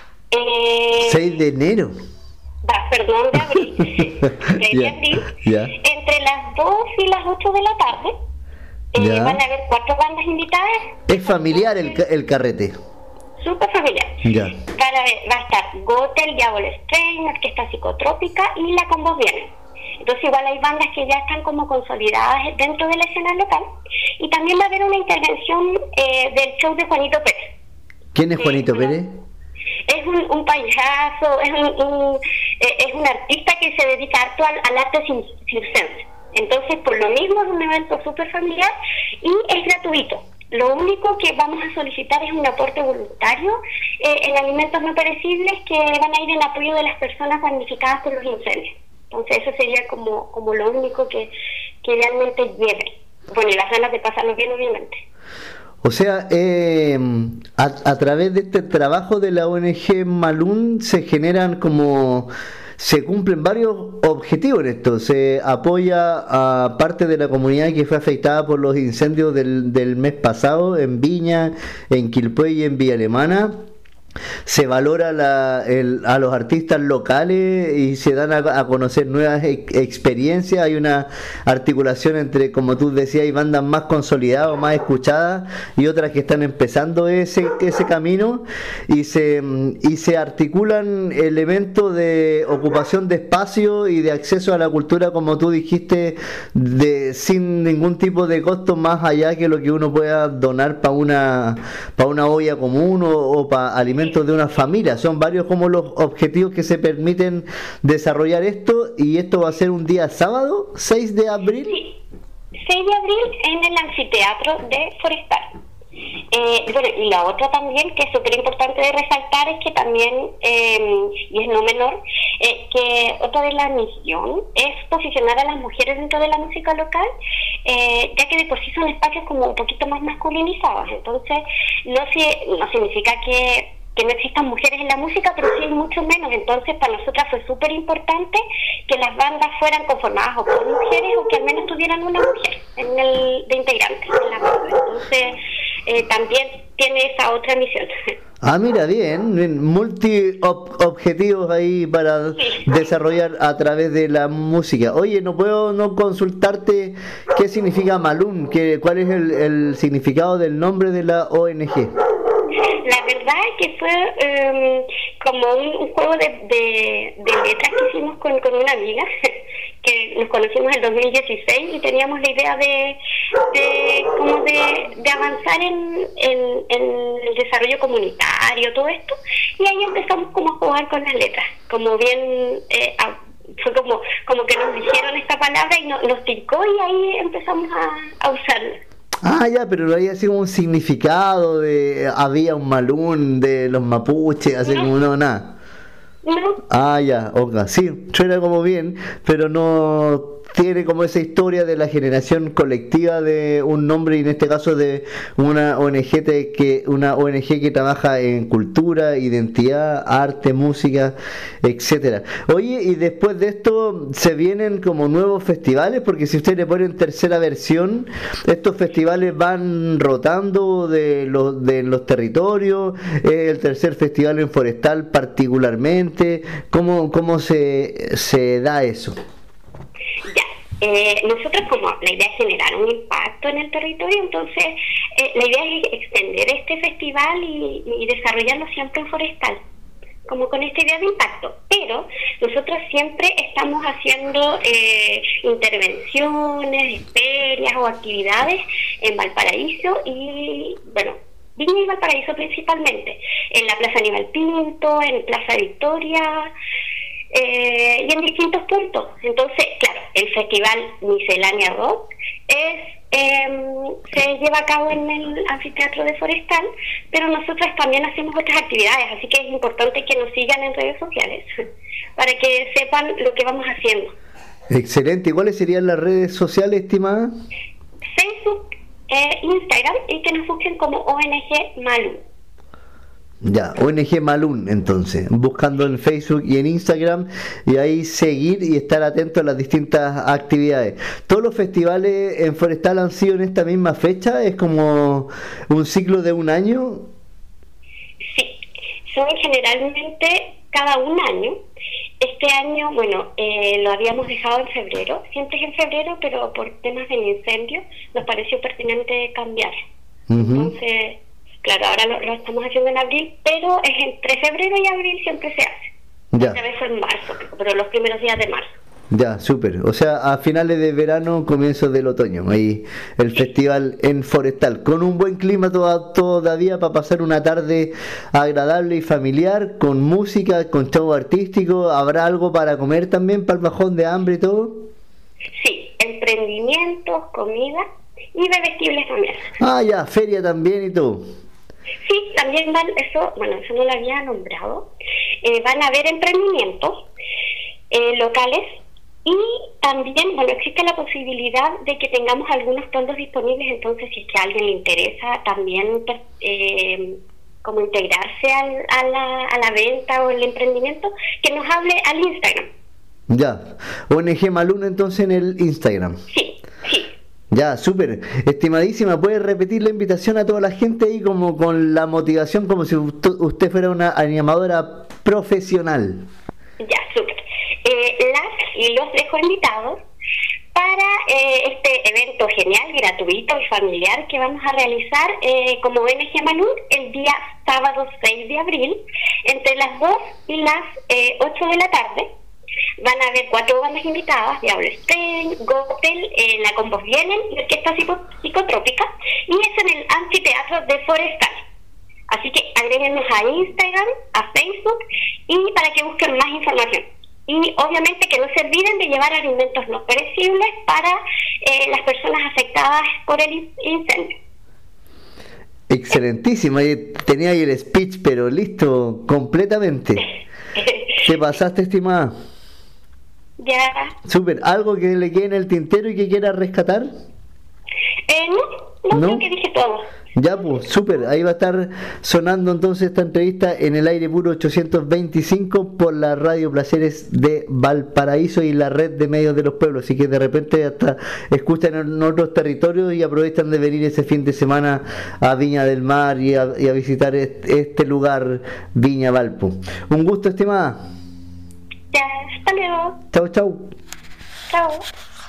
Eh, ¿seis de enero? Va, perdón, de abril, de yeah, abril yeah. Entre las dos y las ocho de la tarde, eh, yeah. van a haber cuatro bandas invitadas. Es familiar el, el carrete. Súper familiar. Yeah. Para ver, va a estar Gotel, Diabol Strain, Orquesta Psicotrópica y La Con Voz Viene. Entonces igual hay bandas que ya están como consolidadas dentro de la escena local, y también va a haber una intervención eh, del show de Juanito Pérez. ¿Quién es Juanito eh, Pérez? Es un, un payaso, es un, un eh, es un artista que se dedica harto al, al arte circense. Entonces, por lo mismo, es un evento súper familiar y es gratuito. Lo único que vamos a solicitar es un aporte voluntario eh, en alimentos no perecibles que van a ir en apoyo de las personas damnificadas por los incendios. Entonces eso sería como, como lo único que, que realmente lleve. Bueno, y las ganas de pasarlo bien, obviamente. O sea, eh, a, a través de este trabajo de la O N G Malún se generan como... se cumplen varios objetivos en esto. Se apoya a parte de la comunidad que fue afectada por los incendios del, del mes pasado en Viña, en Quilpué y en Villa Alemana. Se valora la, el, a los artistas locales y se dan a, a conocer nuevas ex, experiencias. Hay una articulación entre, como tú decías, bandas más consolidadas o más escuchadas y otras que están empezando ese, ese camino, y se, y se articulan elementos de ocupación de espacio y de acceso a la cultura, como tú dijiste, de, sin ningún tipo de costo más allá que lo que uno pueda donar para una, para una olla común o, o para alimentos de una familia. Son varios como los objetivos que se permiten desarrollar esto, y esto va a ser un día sábado, seis de abril. Sí, seis de abril en el anfiteatro de Forestal. Eh, bueno, y la otra también que es súper importante de resaltar es que también, eh, y es no menor, eh, que otra de la misión es posicionar a las mujeres dentro de la música local, eh, ya que de por sí son espacios como un poquito más masculinizados. Entonces no, si, no significa que que no existan mujeres en la música, pero sí hay mucho menos. Entonces para nosotras fue súper importante que las bandas fueran conformadas o por mujeres, o que al menos tuvieran una mujer en el de integrantes en la banda. Entonces eh, también tiene esa otra misión. Ah, mira, bien, multi objetivos ahí para sí. desarrollar a través de la música. Oye, no puedo no consultarte qué significa Malún, qué, cuál es el, el significado del nombre de la O N G. La verdad es que fue um, como un, un juego de, de, de letras que hicimos con, con una amiga que nos conocimos en el dos mil dieciséis y teníamos la idea de, de como de, de avanzar en, en, en el desarrollo comunitario, todo esto, y ahí empezamos como a jugar con las letras, como bien eh, a, fue como como que nos dijeron esta palabra y no, nos picó, y ahí empezamos a, a usarla. Ah, ya, pero había así como un significado de había un Malún de los mapuches, así no. como no, nada. No. Ah, ya, ok, sí, suena como bien, pero no tiene como esa historia de la generación colectiva de un nombre, y en este caso de una O N G que una O N G que trabaja en cultura, identidad, arte, música, etcétera. Oye, y después de esto se vienen como nuevos festivales, porque si ustedes le ponen tercera versión, estos festivales van rotando de los de los territorios. Eh, el tercer festival en Forestal particularmente, ¿cómo cómo se se da eso? Ya, eh, nosotros como la idea es generar un impacto en el territorio, entonces eh, la idea es extender este festival y, y desarrollarlo siempre en Forestal, como con esta idea de impacto, pero nosotros siempre estamos haciendo eh, intervenciones, ferias o actividades en Valparaíso y, bueno, Viña y Valparaíso principalmente, en la Plaza Aníbal Pinto, en Plaza Victoria, Eh, y en distintos puntos. Entonces, claro, el festival Miscelánea Rock es eh, se lleva a cabo en el anfiteatro de Forestal, pero nosotros también hacemos otras actividades, así que es importante que nos sigan en redes sociales para que sepan lo que vamos haciendo. Excelente. ¿Y cuáles serían las redes sociales, estimada? Facebook, eh, Instagram, y que nos busquen como O N G Malún. Ya, O N G Malún, entonces, buscando en Facebook y en Instagram, y ahí seguir y estar atento a las distintas actividades. ¿Todos los festivales en Forestal han sido en esta misma fecha? ¿Es como un ciclo de un año? Sí, son generalmente cada un año. Este año, bueno, eh, lo habíamos dejado en febrero, siempre es en febrero, pero por temas del incendio nos pareció pertinente cambiar. Uh-huh. Entonces, claro, ahora lo, lo estamos haciendo en abril, pero es entre febrero y abril siempre se hace. Ya. Esta vez fue en marzo, pero los primeros días de marzo. Ya, súper. O sea, a finales de verano, comienzos del otoño. Ahí el sí. festival en Forestal, con un buen clima toda, todavía para pasar una tarde agradable y familiar, con música, con show artístico. ¿Habrá algo para comer también, para el bajón de hambre y todo? Sí, emprendimientos, comida. y bebestibles también. Ah, ya, feria también y todo. Sí, también van, eso, bueno, eso no lo había nombrado, eh, van a haber emprendimientos eh, locales y también, bueno, existe la posibilidad de que tengamos algunos fondos disponibles, entonces si es que a alguien le interesa también eh, como integrarse al, a, la, a la venta o el emprendimiento, que nos hable al Instagram. Ya, O N G Maluna entonces en el Instagram. Sí, sí. Ya, súper. Estimadísima, ¿puede repetir la invitación a toda la gente ahí como con la motivación como si usted fuera una animadora profesional? Ya, súper. Eh, las y los dejo invitados para eh, este evento genial, gratuito y familiar que vamos a realizar eh, como O N G Malún el día sábado seis de abril entre las dos y las eh, ocho de la tarde. Van a haber cuatro bandas invitadas, Diablo Stein, Gospel, eh, La Combos Vienen y Orquesta Psico Psicotrópica, y es en el anfiteatro de Forestal. Así que agréguenos a Instagram, a Facebook, y para que busquen más información. Y obviamente que no se olviden de llevar alimentos no perecibles para eh, las personas afectadas por el incendio. Excelentísimo, tenía ahí el speech, pero listo, completamente. ¿Te pasaste, estimada? Ya. Súper, ¿algo que le quede en el tintero y que quiera rescatar? Eh, no, no, ¿No? creo que dije todo. Ya, pues, súper, ahí va a estar sonando entonces esta entrevista en el Aire Puro ochocientos veinticinco por la Radio Placeres de Valparaíso y la red de medios de los pueblos, así que de repente hasta escuchan en otros territorios y aprovechan de venir ese fin de semana a Viña del Mar y a, y a visitar este, este lugar, Viña Valpo. Un gusto, estimada. Ya, hasta luego. Chau, chau. Chao.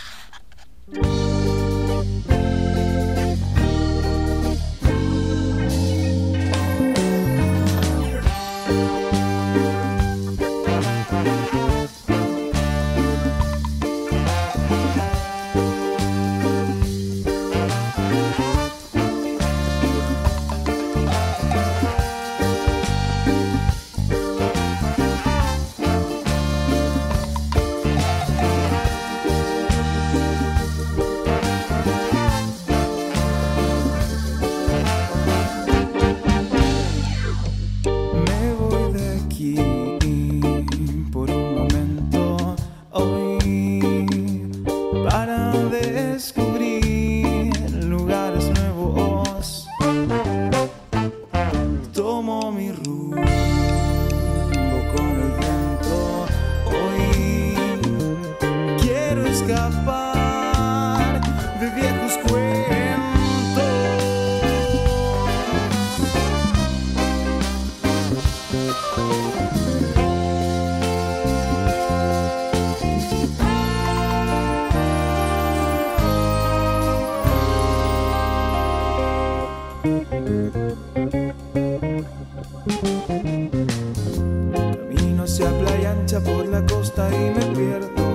Camino hacia playa ancha por la costa y me pierdo.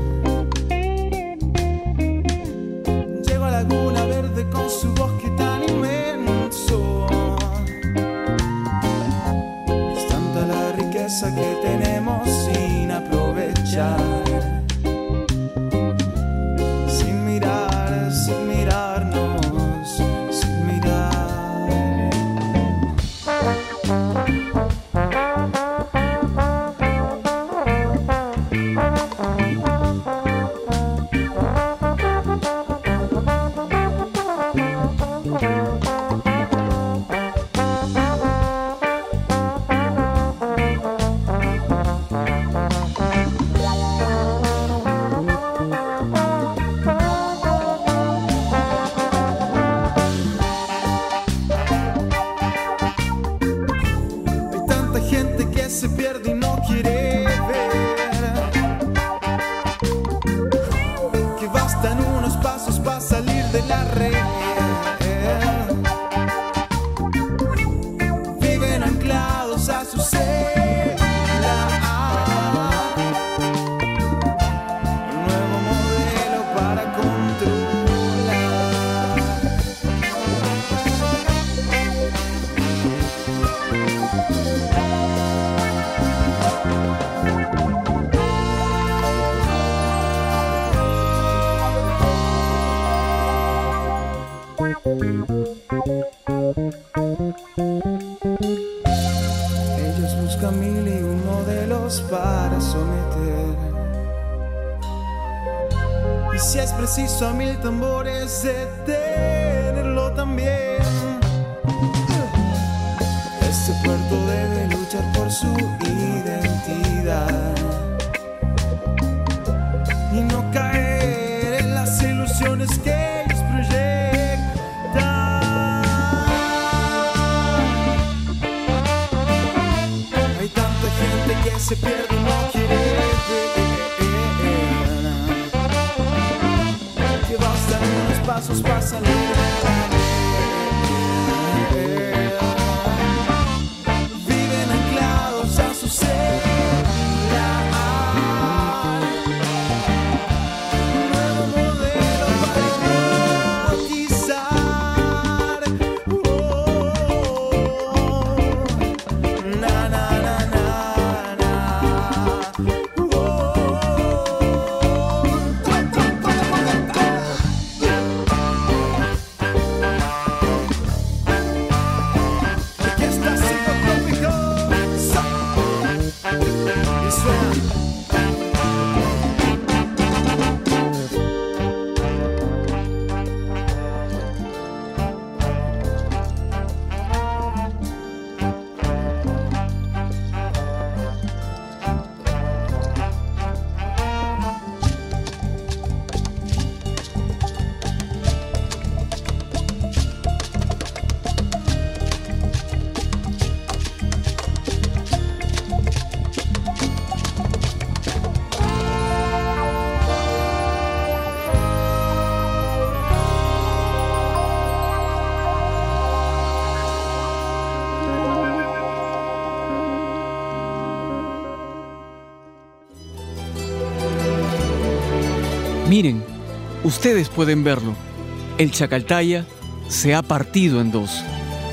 Llego a Laguna Verde con su bosque tan inmenso. Es tanta la riqueza que tenemos sin aprovechar. Sin mirar, sin mirarnos, sin mirar. Se pierde y no quiere ver que bastan unos pasos para salir de la red. Viven anclados a su celular. Un nuevo modelo para controlar. para someter. Y si es preciso a mil tambores detenerlo también. Este puerto debe luchar por su identidad y no caer en las ilusiones que ellos proyectan. Hay tanta gente que se pierde y no quiere ver, que bastan unos pasos para salir de la viven anclados a su celular. Nuevo modelo para hipnotizar. Oh, na, na, na, na, na. Oh, aquí está psicotrópico. Y suena. Miren, ustedes pueden verlo. El Chacaltaya se ha partido en dos.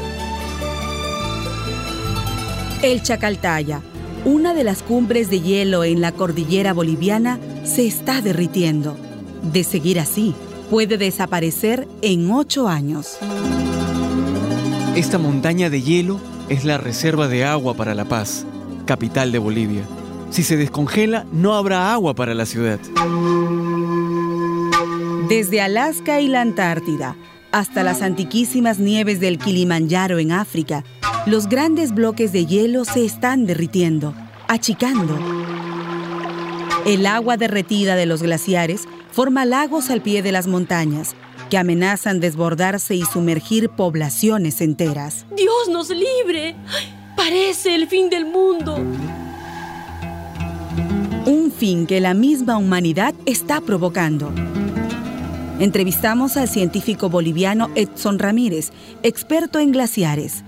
El Chacaltaya, una de las cumbres de hielo en la cordillera boliviana, se está derritiendo. De seguir así, puede desaparecer en ocho años. Esta montaña de hielo es la reserva de agua para La Paz, capital de Bolivia. Si se descongela, no habrá agua para la ciudad. Desde Alaska y la Antártida hasta las antiquísimas nieves del Kilimanjaro en África, los grandes bloques de hielo se están derritiendo, achicando. El agua derretida de los glaciares forma lagos al pie de las montañas que amenazan desbordarse y sumergir poblaciones enteras. ¡Dios nos libre! Parece el fin del mundo. Un fin que la misma humanidad está provocando. Entrevistamos al científico boliviano Edson Ramírez, experto en glaciares.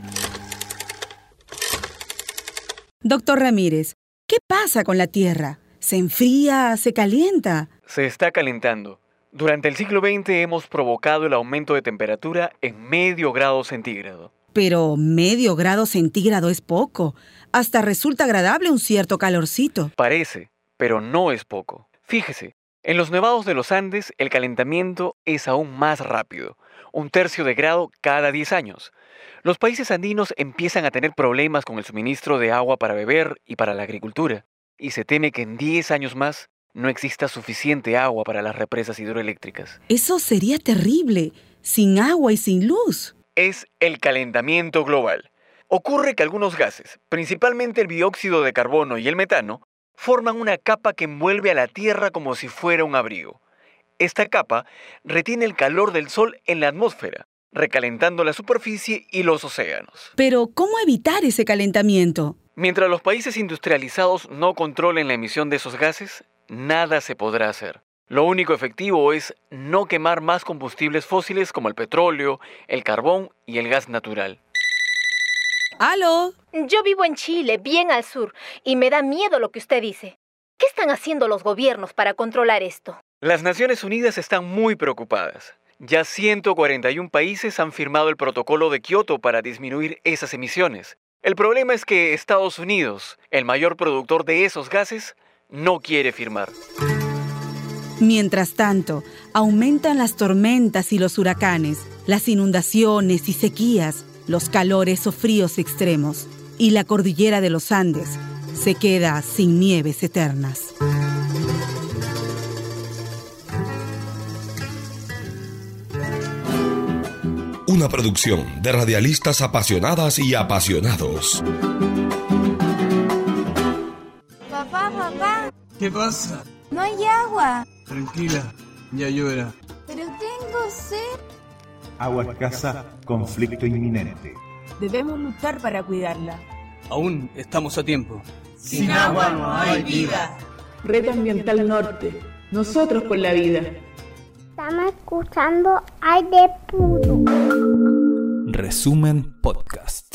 Doctor Ramírez, ¿qué pasa con la Tierra? ¿Se enfría? ¿Se calienta? Se está calentando. Durante el siglo veinte hemos provocado el aumento de temperatura en medio grado centígrado. Pero medio grado centígrado es poco. Hasta resulta agradable un cierto calorcito. Parece, pero no es poco. Fíjese. En los nevados de los Andes, el calentamiento es aún más rápido, un tercio de grado cada diez años. Los países andinos empiezan a tener problemas con el suministro de agua para beber y para la agricultura, y se teme que en diez años más no exista suficiente agua para las represas hidroeléctricas. Eso sería terrible, sin agua y sin luz. Es el calentamiento global. Ocurre que algunos gases, principalmente el dióxido de carbono y el metano, forman una capa que envuelve a la Tierra como si fuera un abrigo. Esta capa retiene el calor del Sol en la atmósfera, recalentando la superficie y los océanos. Pero, ¿cómo evitar ese calentamiento? Mientras los países industrializados no controlen la emisión de esos gases, nada se podrá hacer. Lo único efectivo es no quemar más combustibles fósiles como el petróleo, el carbón y el gas natural. ¡Aló! Yo vivo en Chile, bien al sur, y me da miedo lo que usted dice. ¿Qué están haciendo los gobiernos para controlar esto? Las Naciones Unidas están muy preocupadas. Ya ciento cuarenta y un países han firmado el protocolo de Kioto para disminuir esas emisiones. El problema es que Estados Unidos, el mayor productor de esos gases, no quiere firmar. Mientras tanto, aumentan las tormentas y los huracanes, las inundaciones y sequías, los calores o fríos extremos, y la cordillera de los Andes se queda sin nieves eternas. Una producción de radialistas apasionadas y apasionados. Papá, papá. ¿Qué pasa? No hay agua. Tranquila, ya lloverá. Pero tengo sed. Agua escasa, conflicto inminente. Debemos luchar para cuidarla. Aún estamos a tiempo. Sin agua no hay vida. Red Ambiental Norte. Nosotros por la vida. Estamos escuchando Aire Puro. Resumen Podcast.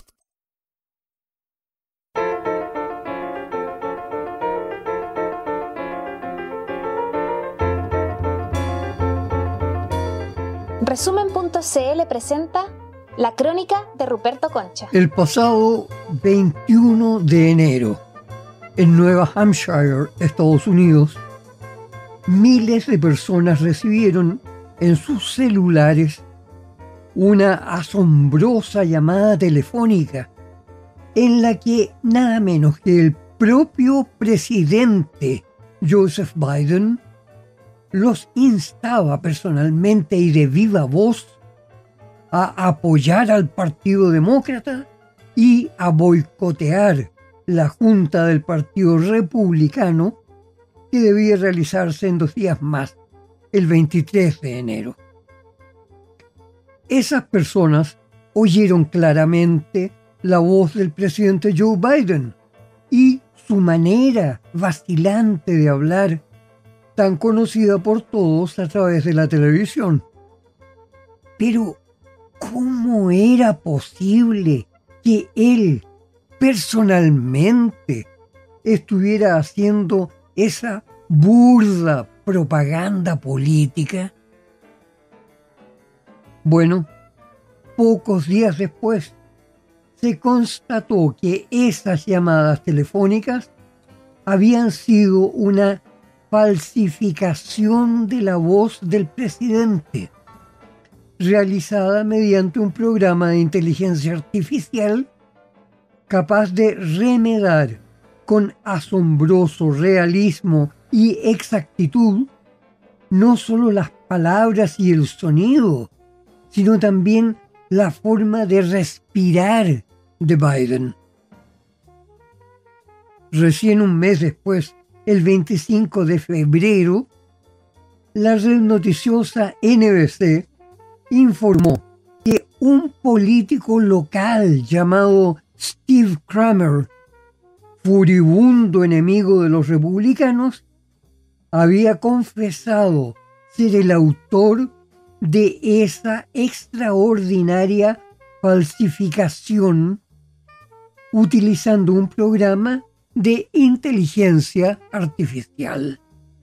Resumen punto c l presenta La Crónica de Ruperto Concha. El pasado veintiuno de enero, en Nueva Hampshire, Estados Unidos, miles de personas recibieron en sus celulares una asombrosa llamada telefónica en la que nada menos que el propio presidente Joseph Biden los instaba personalmente y de viva voz a apoyar al Partido Demócrata y a boicotear la Junta del Partido Republicano que debía realizarse en dos días más, el veintitrés de enero. Esas personas oyeron claramente la voz del presidente Joe Biden y su manera vacilante de hablar, tan conocida por todos a través de la televisión. Pero, ¿cómo era posible que él personalmente estuviera haciendo esa burda propaganda política? Bueno, pocos días después se constató que esas llamadas telefónicas habían sido una falsificación de la voz del presidente, realizada mediante un programa de inteligencia artificial capaz de remedar con asombroso realismo y exactitud no solo las palabras y el sonido, sino también la forma de respirar de Biden. Recién un mes después, el veinticinco de febrero, la red noticiosa N B C informó que un político local llamado Steve Kramer, furibundo enemigo de los republicanos, había confesado ser el autor de esa extraordinaria falsificación utilizando un programa de inteligencia artificial.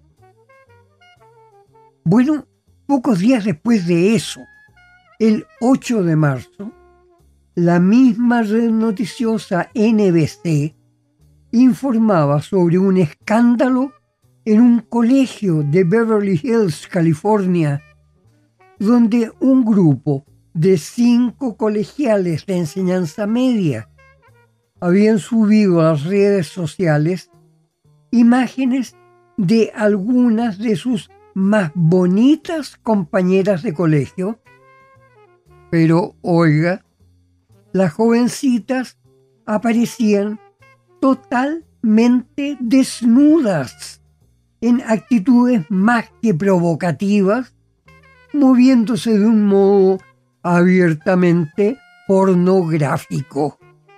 Bueno, pocos días después de eso, el ocho de marzo, la misma red noticiosa N B C informaba sobre un escándalo en un colegio de Beverly Hills, California, donde un grupo de cinco colegiales de enseñanza media habían subido a las redes sociales imágenes de algunas de sus más bonitas compañeras de colegio, pero, oiga, las jovencitas aparecían totalmente desnudas, en actitudes más que provocativas, moviéndose de un modo abiertamente pornográfico.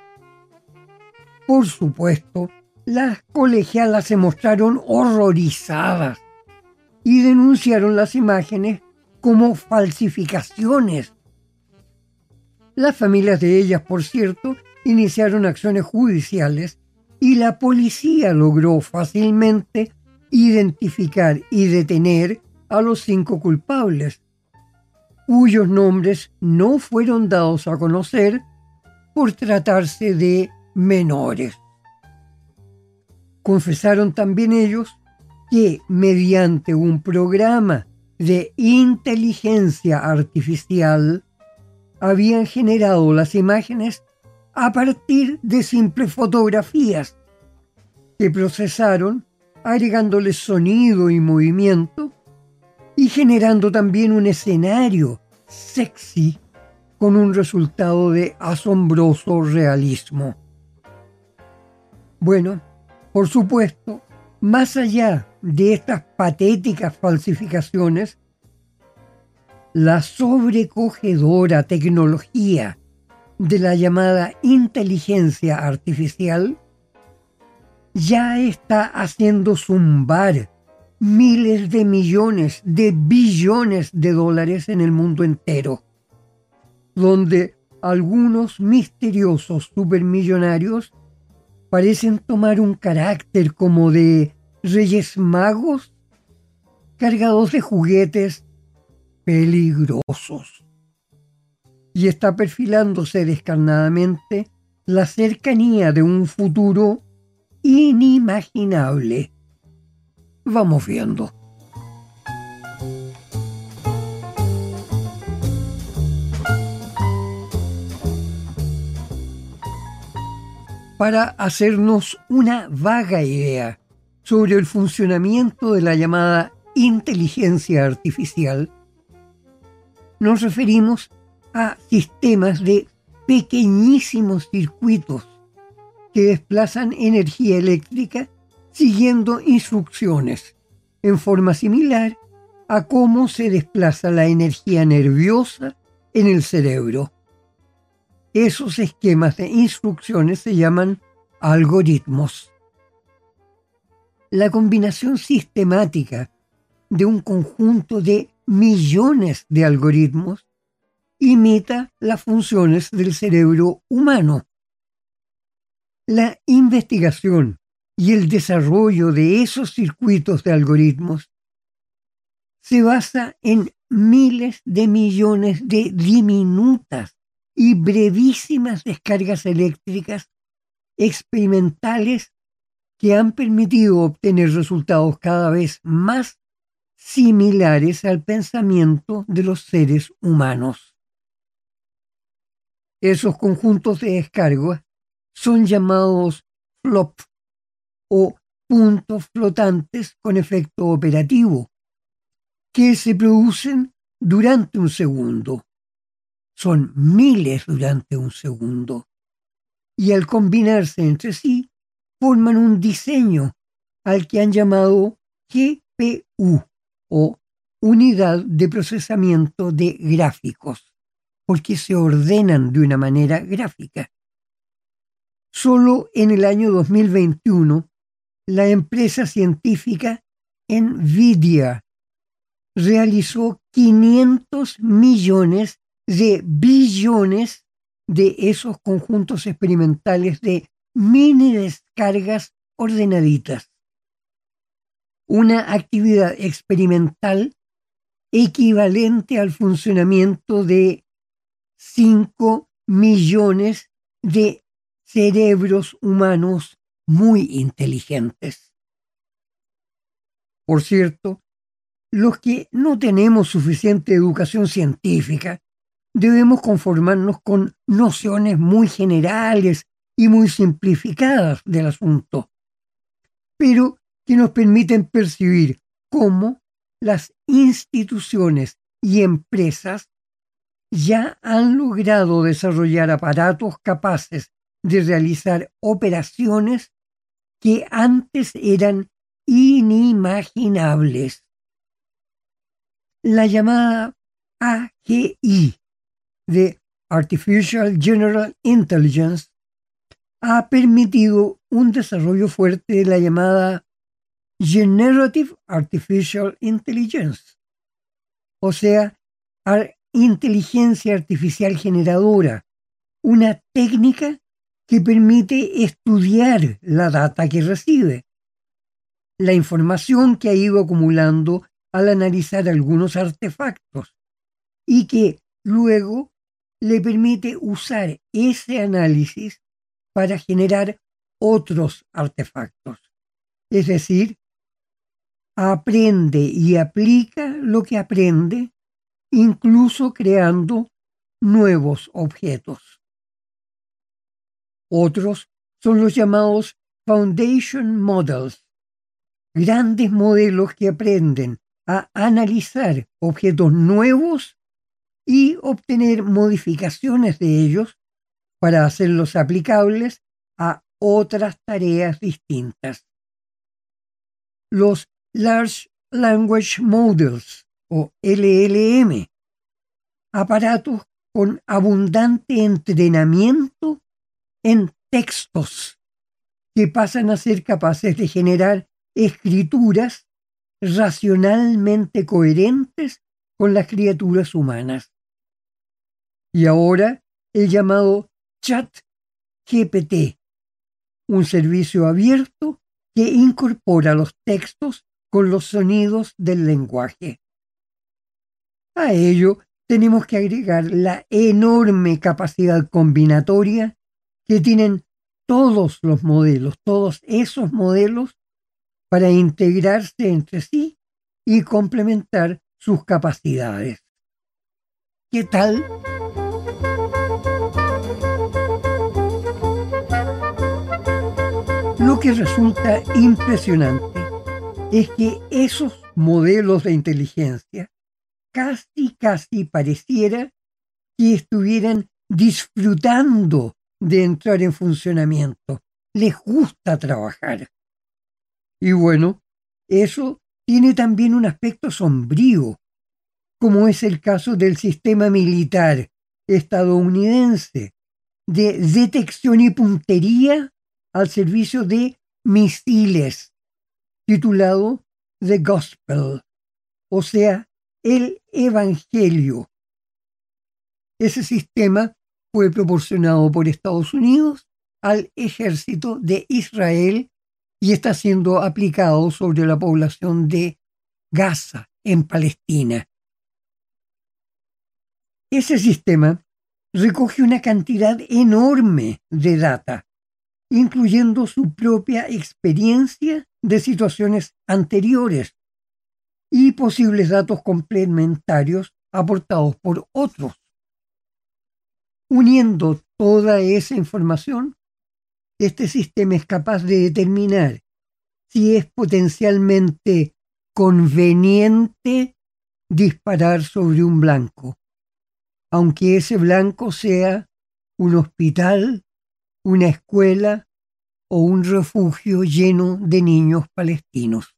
Por supuesto, las colegialas se mostraron horrorizadas y denunciaron las imágenes como falsificaciones. Las familias de ellas, por cierto, iniciaron acciones judiciales y la policía logró fácilmente identificar y detener a los cinco culpables, cuyos nombres no fueron dados a conocer por tratarse de menores. Confesaron también ellos que mediante un programa de inteligencia artificial habían generado las imágenes a partir de simples fotografías que procesaron, agregándoles sonido y movimiento y generando también un escenario sexy con un resultado de asombroso realismo. Bueno, por supuesto, más allá de estas patéticas falsificaciones, la sobrecogedora tecnología de la llamada inteligencia artificial ya está haciendo zumbar miles de millones de billones de dólares en el mundo entero, donde algunos misteriosos supermillonarios parecen tomar un carácter como de reyes magos cargados de juguetes peligrosos. Y está perfilándose descarnadamente la cercanía de un futuro inimaginable. Vamos viendo. Para hacernos una vaga idea sobre el funcionamiento de la llamada inteligencia artificial, nos referimos a sistemas de pequeñísimos circuitos que desplazan energía eléctrica siguiendo instrucciones, en forma similar a cómo se desplaza la energía nerviosa en el cerebro. Esos esquemas de instrucciones se llaman algoritmos. La combinación sistemática de un conjunto de millones de algoritmos imita las funciones del cerebro humano. La investigación y el desarrollo de esos circuitos de algoritmos se basa en miles de millones de diminutas y brevísimas descargas eléctricas experimentales que han permitido obtener resultados cada vez más similares al pensamiento de los seres humanos. Esos conjuntos de descarga son llamados flop o puntos flotantes con efecto operativo, que se producen durante un segundo. Son miles durante un segundo. Y al combinarse entre sí, forman un diseño al que han llamado G P U o Unidad de Procesamiento de Gráficos, porque se ordenan de una manera gráfica. Solo en el año dos mil veintiuno, la empresa científica NVIDIA realizó quinientos millones de billones de esos conjuntos experimentales de mini descargas ordenaditas. Una actividad experimental equivalente al funcionamiento de cinco millones de cerebros humanos muy inteligentes. Por cierto, los que no tenemos suficiente educación científica debemos conformarnos con nociones muy generales y muy simplificadas del asunto, pero que nos permiten percibir cómo las instituciones y empresas ya han logrado desarrollar aparatos capaces de realizar operaciones que antes eran inimaginables. La llamada A G I de Artificial General Intelligence ha permitido un desarrollo fuerte de la llamada Generative Artificial Intelligence, o sea, inteligencia artificial generadora, una técnica que permite estudiar la data que recibe, la información que ha ido acumulando al analizar algunos artefactos y que luego le permite usar ese análisis para generar otros artefactos. Es decir, aprende y aplica lo que aprende, incluso creando nuevos objetos. Otros son los llamados Foundation Models, grandes modelos que aprenden a analizar objetos nuevos y obtener modificaciones de ellos para hacerlos aplicables a otras tareas distintas. Los Large Language Models, o L L M, aparatos con abundante entrenamiento en textos que pasan a ser capaces de generar escrituras racionalmente coherentes con las criaturas humanas. Y ahora el llamado ChatGPT, un servicio abierto que incorpora los textos con los sonidos del lenguaje. A ello tenemos que agregar la enorme capacidad combinatoria que tienen todos los modelos, todos esos modelos, para integrarse entre sí y complementar sus capacidades. ¿Qué tal? Lo que resulta impresionante es que esos modelos de inteligencia casi, casi pareciera que estuvieran disfrutando de entrar en funcionamiento. Les gusta trabajar. Y bueno, eso tiene también un aspecto sombrío, como es el caso del sistema militar estadounidense de detección y puntería al servicio de misiles, titulado The Gospel, o sea, el Evangelio. Ese sistema fue proporcionado por Estados Unidos al ejército de Israel y está siendo aplicado sobre la población de Gaza, en Palestina. Ese sistema recoge una cantidad enorme de data, incluyendo su propia experiencia de situaciones anteriores y posibles datos complementarios aportados por otros. Uniendo toda esa información, este sistema es capaz de determinar si es potencialmente conveniente disparar sobre un blanco, aunque ese blanco sea un hospital, una escuela o un refugio lleno de niños palestinos.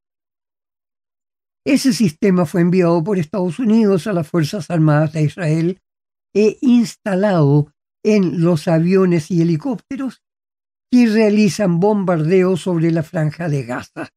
Ese sistema fue enviado por Estados Unidos a las Fuerzas Armadas de Israel e instalado en los aviones y helicópteros que realizan bombardeos sobre la franja de Gaza.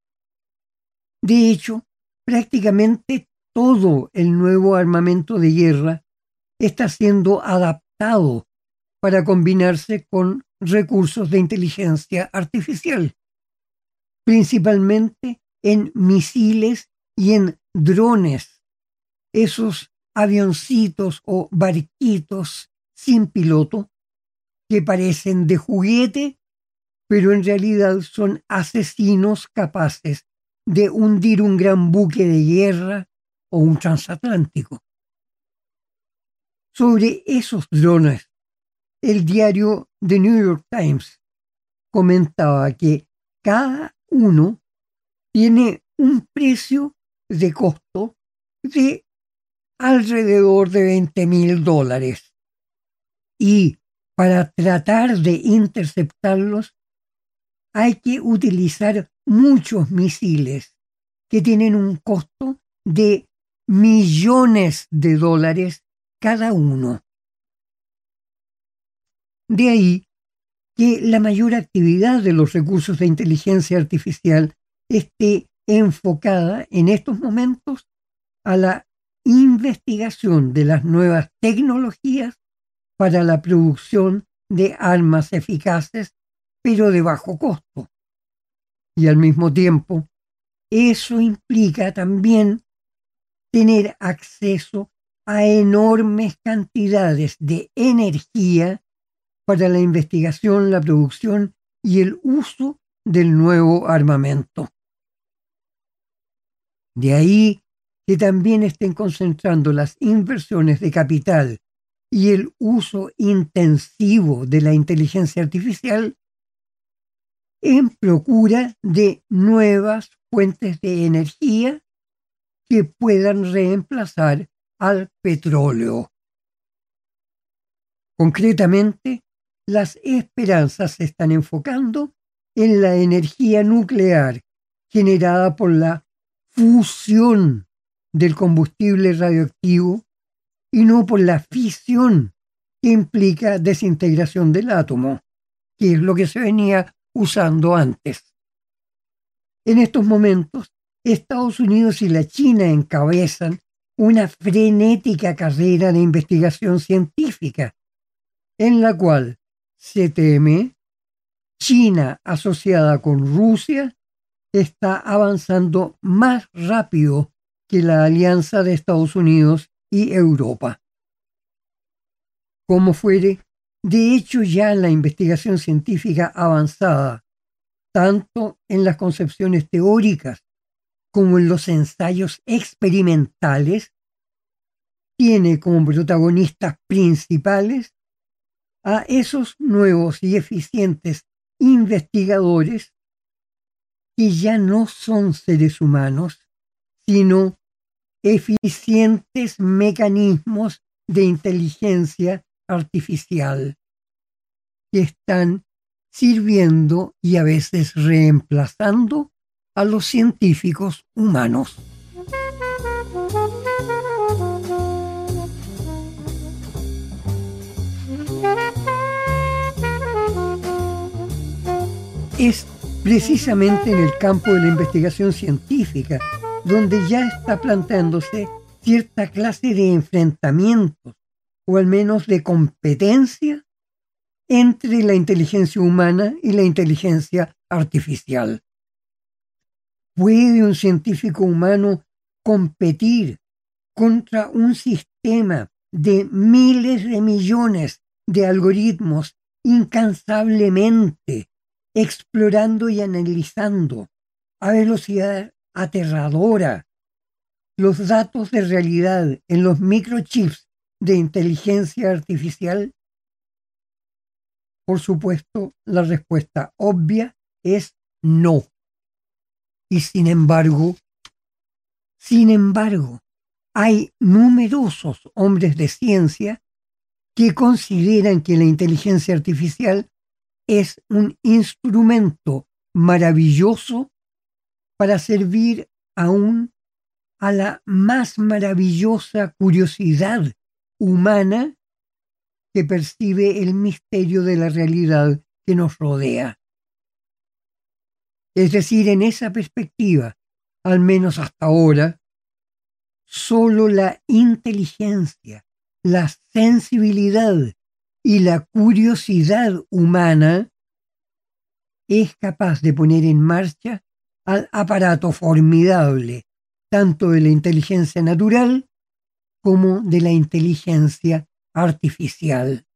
De hecho, prácticamente todo el nuevo armamento de guerra está siendo adaptado para combinarse con recursos de inteligencia artificial, principalmente en misiles y en drones, esos avioncitos o barquitos sin piloto que parecen de juguete, pero en realidad son asesinos capaces de hundir un gran buque de guerra o un transatlántico. Sobre esos drones, el diario The New York Times comentaba que cada uno tiene un precio de costo de alrededor de veinte mil dólares. Y para tratar de interceptarlos hay que utilizar muchos misiles que tienen un costo de millones de dólares cada uno. De ahí que la mayor actividad de los recursos de inteligencia artificial esté enfocada en estos momentos a la investigación de las nuevas tecnologías para la producción de armas eficaces, pero de bajo costo. Y al mismo tiempo, eso implica también tener acceso a enormes cantidades de energía para la investigación, la producción y el uso del nuevo armamento. De ahí que también estén concentrando las inversiones de capital y el uso intensivo de la inteligencia artificial en procura de nuevas fuentes de energía que puedan reemplazar al petróleo. Concretamente, las esperanzas se están enfocando en la energía nuclear generada por la fusión del combustible radioactivo y no por la fisión que implica desintegración del átomo, que es lo que se venía usando antes. En estos momentos, Estados Unidos y la China encabezan una frenética carrera de investigación científica, en la cual se teme China asociada con Rusia está avanzando más rápido que la alianza de Estados Unidos y Europa. Como fuere, de hecho ya la investigación científica avanzada, tanto en las concepciones teóricas como en los ensayos experimentales, tiene como protagonistas principales a esos nuevos y eficientes investigadores que ya no son seres humanos, sino eficientes mecanismos de inteligencia artificial que están sirviendo y a veces reemplazando a los científicos humanos. Es precisamente en el campo de la investigación científica donde ya está planteándose cierta clase de enfrentamientos o al menos de competencia entre la inteligencia humana y la inteligencia artificial. ¿Puede un científico humano competir contra un sistema de miles de millones de algoritmos incansablemente explorando y analizando a velocidad aterradora los datos de realidad en los microchips de inteligencia artificial? Por supuesto, la respuesta obvia es no. Y sin embargo, sin embargo, hay numerosos hombres de ciencia que consideran que la inteligencia artificial es un instrumento maravilloso para servir aún a la más maravillosa curiosidad humana que percibe el misterio de la realidad que nos rodea. Es decir, en esa perspectiva, al menos hasta ahora, solo la inteligencia, la sensibilidad y la curiosidad humana es capaz de poner en marcha al aparato formidable, tanto de la inteligencia natural como de la inteligencia artificial.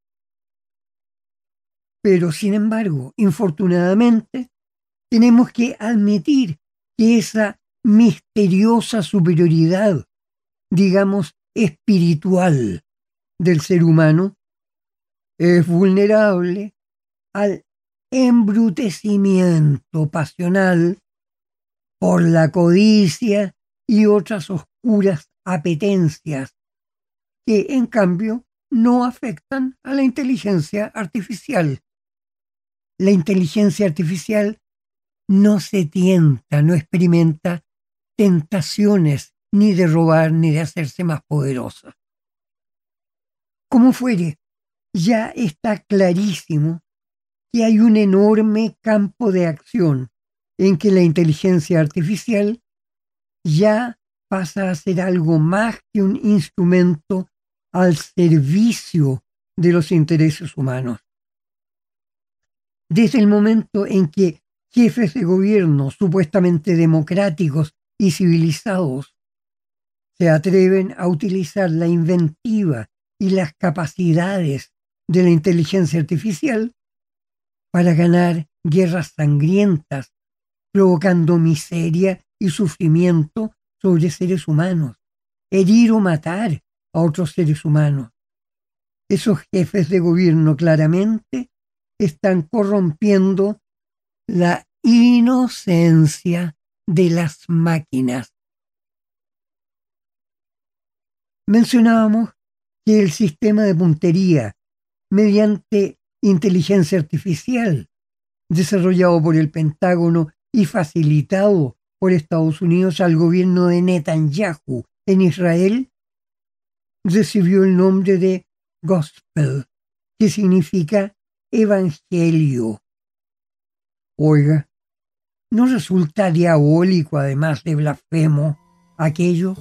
Pero, sin embargo, infortunadamente, tenemos que admitir que esa misteriosa superioridad, digamos, espiritual del ser humano, es vulnerable al embrutecimiento pasional por la codicia y otras oscuras apetencias que, en cambio, no afectan a la inteligencia artificial. La inteligencia artificial no se tienta, no experimenta tentaciones ni de robar ni de hacerse más poderosa. Como fuere, ya está clarísimo que hay un enorme campo de acción en que la inteligencia artificial ya pasa a ser algo más que un instrumento al servicio de los intereses humanos. Desde el momento en que jefes de gobierno supuestamente democráticos y civilizados se atreven a utilizar la inventiva y las capacidades de la inteligencia artificial para ganar guerras sangrientas, provocando miseria y sufrimiento sobre seres humanos, herir o matar a otros seres humanos. Esos jefes de gobierno claramente están corrompiendo la inocencia de las máquinas. Mencionábamos que el sistema de puntería mediante inteligencia artificial desarrollado por el Pentágono y facilitado por Estados Unidos al gobierno de Netanyahu en Israel recibió el nombre de Gospel, que significa evangelio. Oiga, ¿no resulta diabólico, además de blasfemo, aquello?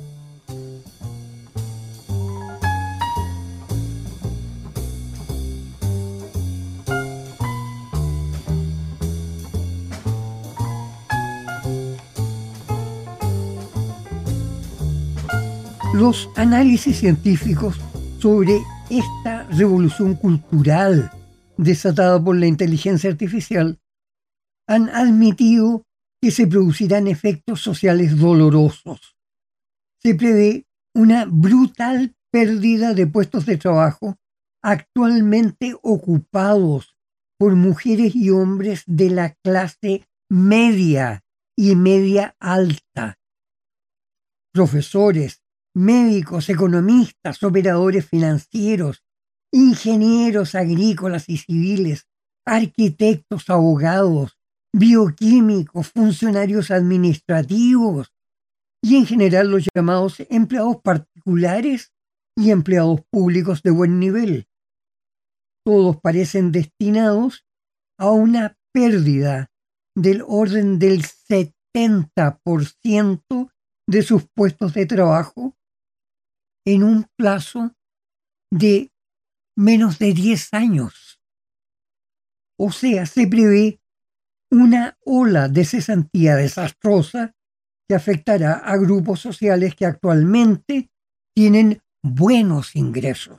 Los análisis científicos sobre esta revolución cultural desatada por la inteligencia artificial han admitido que se producirán efectos sociales dolorosos. Se prevé una brutal pérdida de puestos de trabajo actualmente ocupados por mujeres y hombres de la clase media y media alta. Profesores, médicos, economistas, operadores financieros, ingenieros agrícolas y civiles, arquitectos, abogados, bioquímicos, funcionarios administrativos y en general los llamados empleados particulares y empleados públicos de buen nivel. Todos parecen destinados a una pérdida del orden del setenta por ciento de sus puestos de trabajo en un plazo de menos de diez años. O sea, se prevé una ola de cesantía desastrosa que afectará a grupos sociales que actualmente tienen buenos ingresos.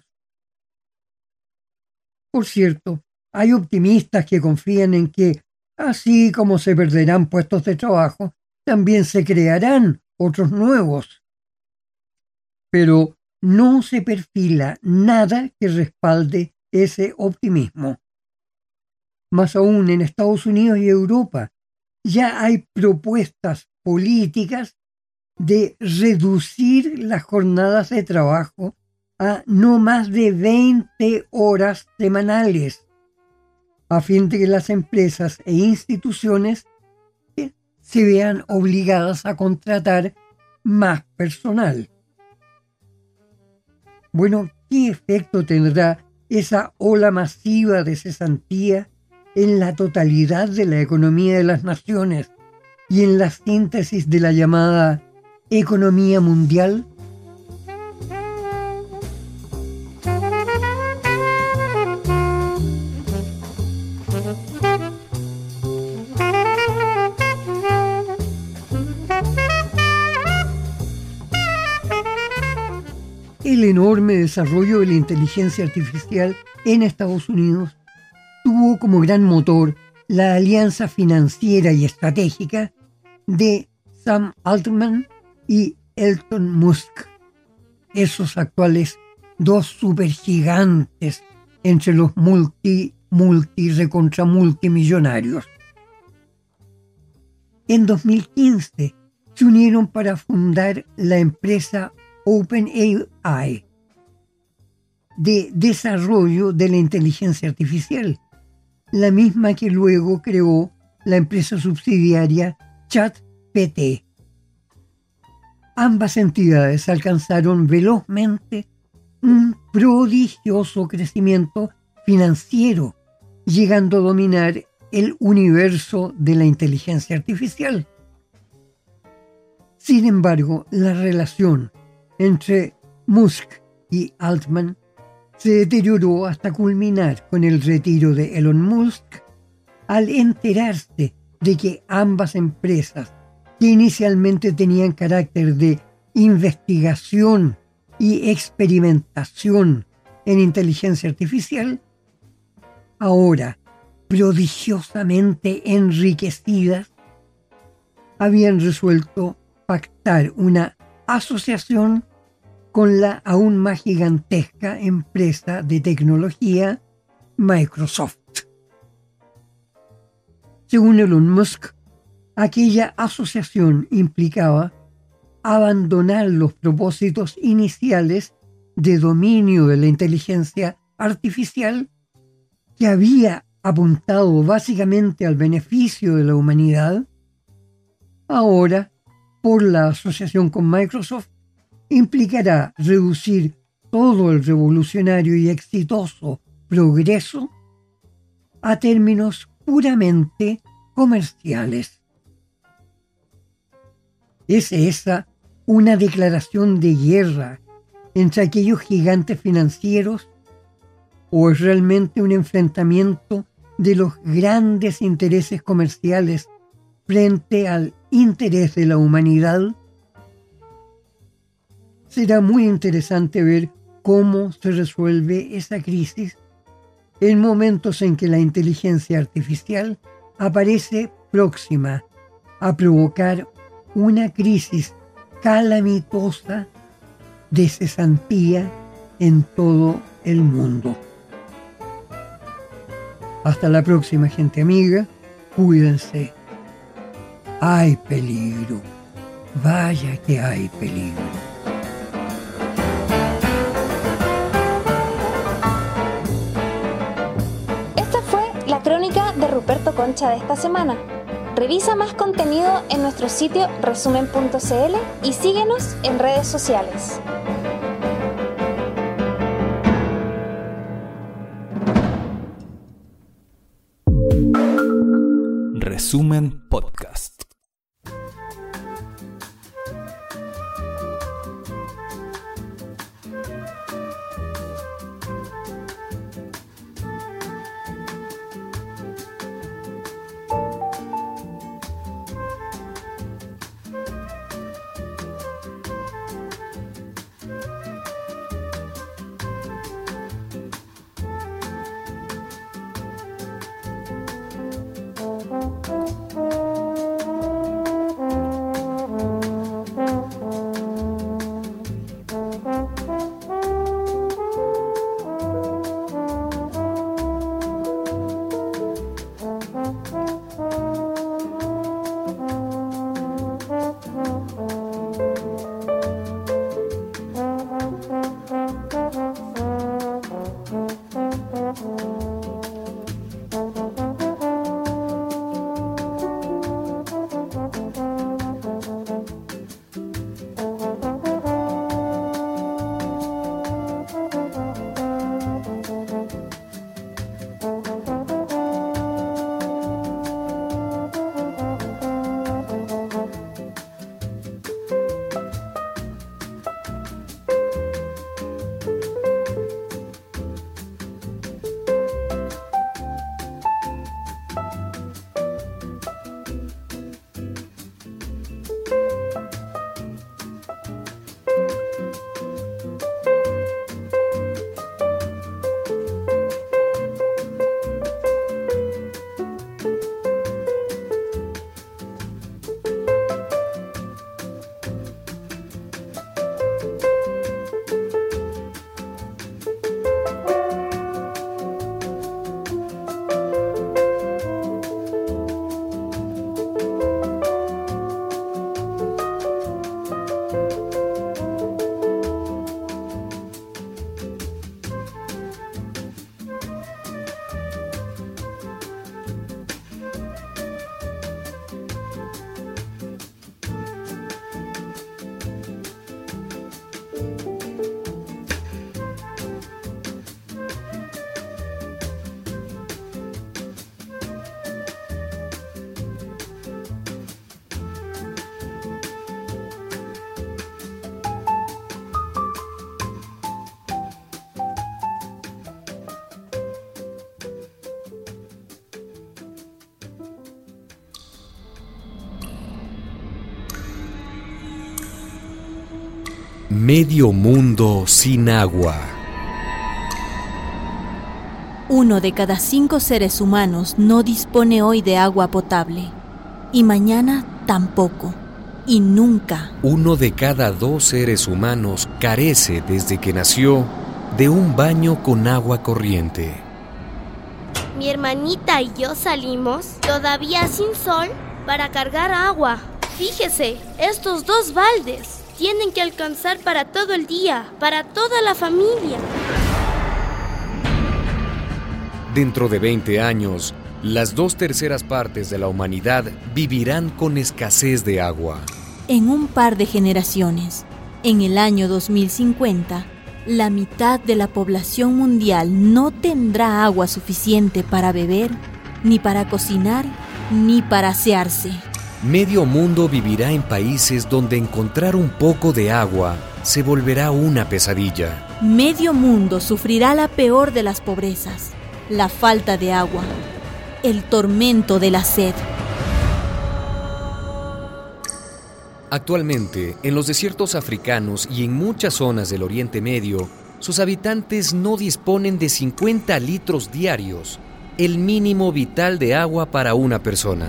Por cierto, hay optimistas que confían en que, así como se perderán puestos de trabajo, también se crearán otros nuevos. Pero no se perfila nada que respalde ese optimismo. Más aún, en Estados Unidos y Europa ya hay propuestas políticas de reducir las jornadas de trabajo a no más de veinte horas semanales, a fin de que las empresas e instituciones se vean obligadas a contratar más personal. Bueno, ¿qué efecto tendrá esa ola masiva de cesantía en la totalidad de la economía de las naciones y en la síntesis de la llamada economía mundial? El enorme desarrollo de la inteligencia artificial en Estados Unidos tuvo como gran motor la alianza financiera y estratégica de Sam Altman y Elon Musk, esos actuales dos supergigantes entre los multi, multi, recontra multimillonarios. En dos mil quince se unieron para fundar la empresa OpenAI de desarrollo de la inteligencia artificial, la misma que luego creó la empresa subsidiaria ChatGPT. Ambas entidades alcanzaron velozmente un prodigioso crecimiento financiero, llegando a dominar el universo de la inteligencia artificial. Sin embargo, la relación entre Musk y Altman se deterioró hasta culminar con el retiro de Elon Musk al enterarse de que ambas empresas, que inicialmente tenían carácter de investigación y experimentación en inteligencia artificial, ahora prodigiosamente enriquecidas, habían resuelto pactar una asociación con la aún más gigantesca empresa de tecnología Microsoft. Según Elon Musk, aquella asociación implicaba abandonar los propósitos iniciales de dominio de la inteligencia artificial que había apuntado básicamente al beneficio de la humanidad. Ahora, por la asociación con Microsoft, implicará reducir todo el revolucionario y exitoso progreso a términos puramente comerciales. ¿Es esa una declaración de guerra entre aquellos gigantes financieros o es realmente un enfrentamiento de los grandes intereses comerciales frente al interés de la humanidad? Será muy interesante ver cómo se resuelve esa crisis en momentos en que la inteligencia artificial aparece próxima a provocar una crisis calamitosa de cesantía en todo el mundo. Hasta la próxima, gente amiga. Cuídense. Hay peligro. Vaya que hay peligro. Esta fue la crónica de Ruperto Concha de esta semana. Revisa más contenido en nuestro sitio resumen punto c l y síguenos en redes sociales. Resumen Podcast. Medio mundo sin agua. Uno de cada cinco seres humanos no dispone hoy de agua potable. Y mañana tampoco. Y nunca. Uno de cada dos seres humanos carece desde que nació de un baño con agua corriente. Mi hermanita y yo salimos, todavía sin sol, para cargar agua. Fíjese, estos dos baldes tienen que alcanzar para todo el día, para toda la familia. Dentro de veinte años, las dos terceras partes de la humanidad vivirán con escasez de agua. En un par de generaciones, en el año dos mil cincuenta, la mitad de la población mundial no tendrá agua suficiente para beber, ni para cocinar, ni para asearse. Medio mundo vivirá en países donde encontrar un poco de agua se volverá una pesadilla. Medio mundo sufrirá la peor de las pobrezas, la falta de agua, el tormento de la sed. Actualmente, en los desiertos africanos y en muchas zonas del Oriente Medio, sus habitantes no disponen de cincuenta litros diarios, el mínimo vital de agua para una persona.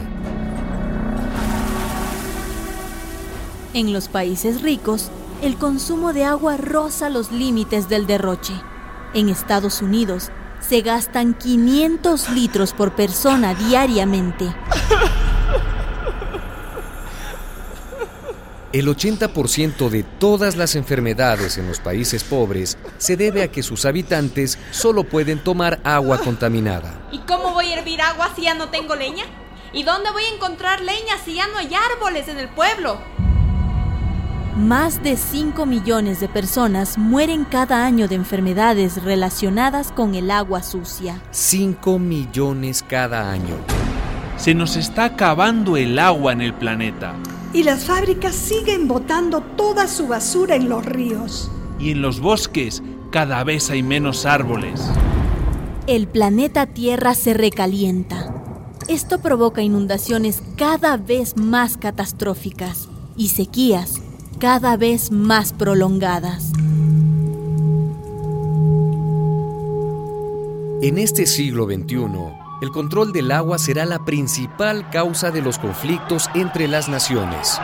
En los países ricos, el consumo de agua roza los límites del derroche. En Estados Unidos, se gastan quinientos litros por persona diariamente. El ochenta por ciento de todas las enfermedades en los países pobres se debe a que sus habitantes solo pueden tomar agua contaminada. ¿Y cómo voy a hervir agua si ya no tengo leña? ¿Y dónde voy a encontrar leña si ya no hay árboles en el pueblo? Más de cinco millones de personas mueren cada año de enfermedades relacionadas con el agua sucia. cinco millones cada año. Se nos está acabando el agua en el planeta. Y las fábricas siguen botando toda su basura en los ríos. Y en los bosques cada vez hay menos árboles. El planeta Tierra se recalienta. Esto provoca inundaciones cada vez más catastróficas y sequías cada vez más prolongadas. En este siglo veintiuno, el control del agua será la principal causa de los conflictos entre las naciones.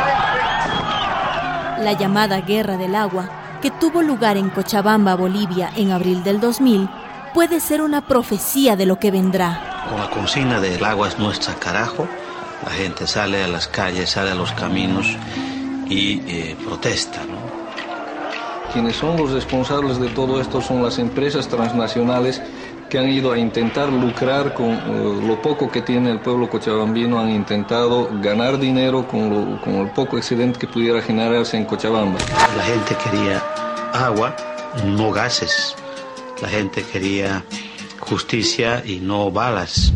La llamada Guerra del Agua, que tuvo lugar en Cochabamba, Bolivia, en abril del dos mil, puede ser una profecía de lo que vendrá. Con la consigna del agua es nuestra, carajo, la gente sale a las calles, sale a los caminos y eh, protesta, ¿no? Quienes son los responsables de todo esto son las empresas transnacionales que han ido a intentar lucrar con uh, lo poco que tiene el pueblo cochabambino, han intentado ganar dinero con, lo, con el poco excedente que pudiera generarse en Cochabamba. La gente quería agua, no gases. La gente quería justicia y no balas.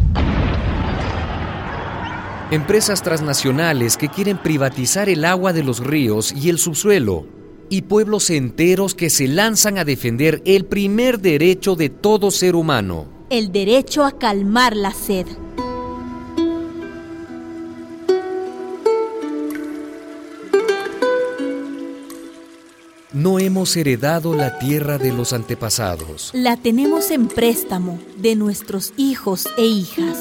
Empresas transnacionales que quieren privatizar el agua de los ríos y el subsuelo, y pueblos enteros que se lanzan a defender el primer derecho de todo ser humano: el derecho a calmar la sed. No hemos heredado la tierra de los antepasados. La tenemos en préstamo de nuestros hijos e hijas.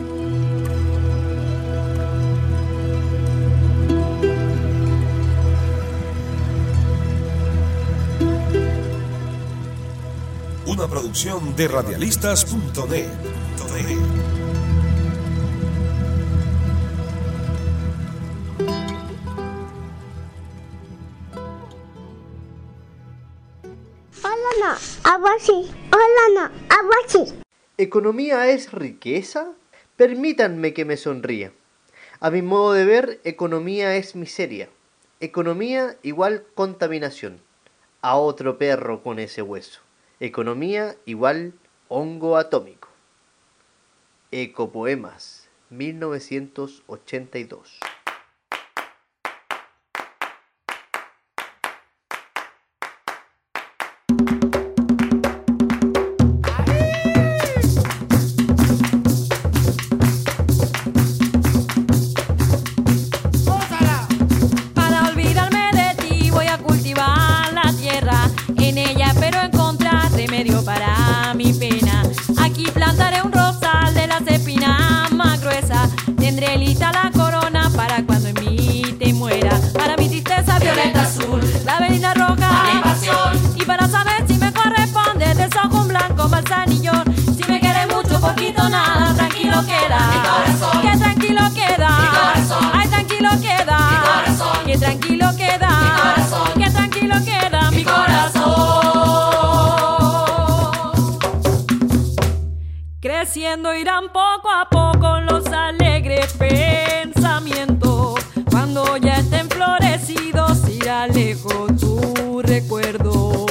Una producción de radialistas punto net. Hola, no, algo así. Hola, no, algo así. ¿Economía es riqueza? Permítanme que me sonría. A mi modo de ver, economía es miseria. Economía igual contaminación. A otro perro con ese hueso. Economía igual hongo atómico. Ecopoemas, mil novecientos ochenta y dos. Para olvidarme de ti voy a cultivar la tierra, en ella espero encontrar remedio para mi pena. Aquí plantaré un rosal de las espinas más gruesas, tendré lista la corona para cuando en mí te muera. Para mi tristeza violeta azul, la velina roja mi pasión, y para saber si me corresponde del sojo un blanco manzanillo. Si me quieres mucho poquito poquito nada, tranquilo queda. Mi corazón, que tranquilo queda. Mi corazón, ay tranquilo queda. Mi corazón, que tranquilo queda. Mi corazón, que tranquilo queda. Mi corazón. Creciendo irán poco a poco los alegres pensamientos. Cuando ya estén florecidos irá lejos tu recuerdo.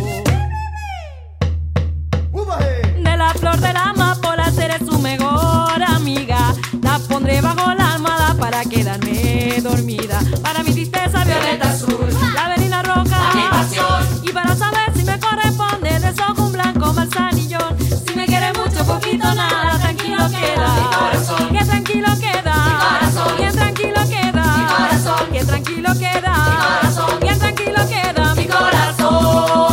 De la flor de la amapola seré su mejor amiga. La pondré bajo la almohada para quedarme dormida. Para mi tristeza violeta azul, la velina roja, mi pasión. Y para saber si me corresponde de sojo un blanco manzanillón. Si me quiere mucho, poquito nada, tranquilo queda. Mi corazón, que tranquilo queda. Mi corazón, que tranquilo queda. Mi corazón, que tranquilo queda. Mi corazón, que tranquilo queda. Mi corazón.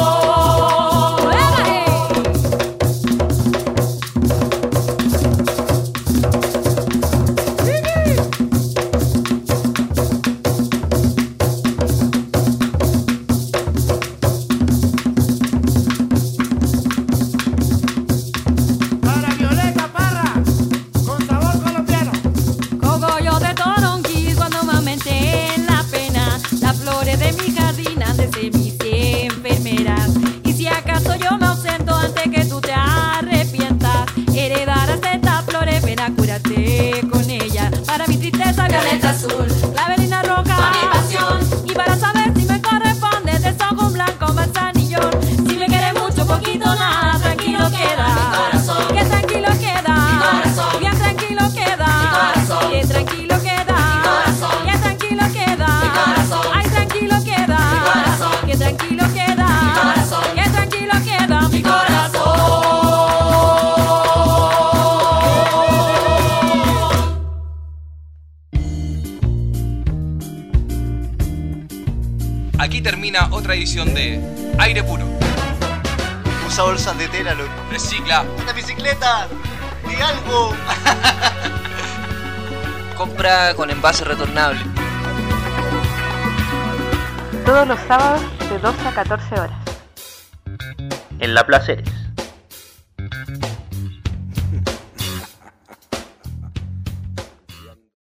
Violeta azul, la velina roja, mi pasión. Y para saber si me corresponde de sojo un blanco manzanillón. Si me quiere mucho, poquito nada, tranquilo queda. Mi corazón, que tranquilo queda. Mi corazón, bien tranquilo queda. Mi corazón, que tranquilo queda. Mi corazón, que tranquilo queda. Mi corazón, ay tranquilo queda. Mi corazón, que tranquilo queda. Mi corazón, que tranquilo queda. Mi corazón. Aquí termina otra edición de Aire Puro. Usa bolsas de tela, loco. Recicla. ¡Una bicicleta! ¡Di algo! Compra con envase retornable. Todos los sábados de doce a catorce horas. En La Placeres.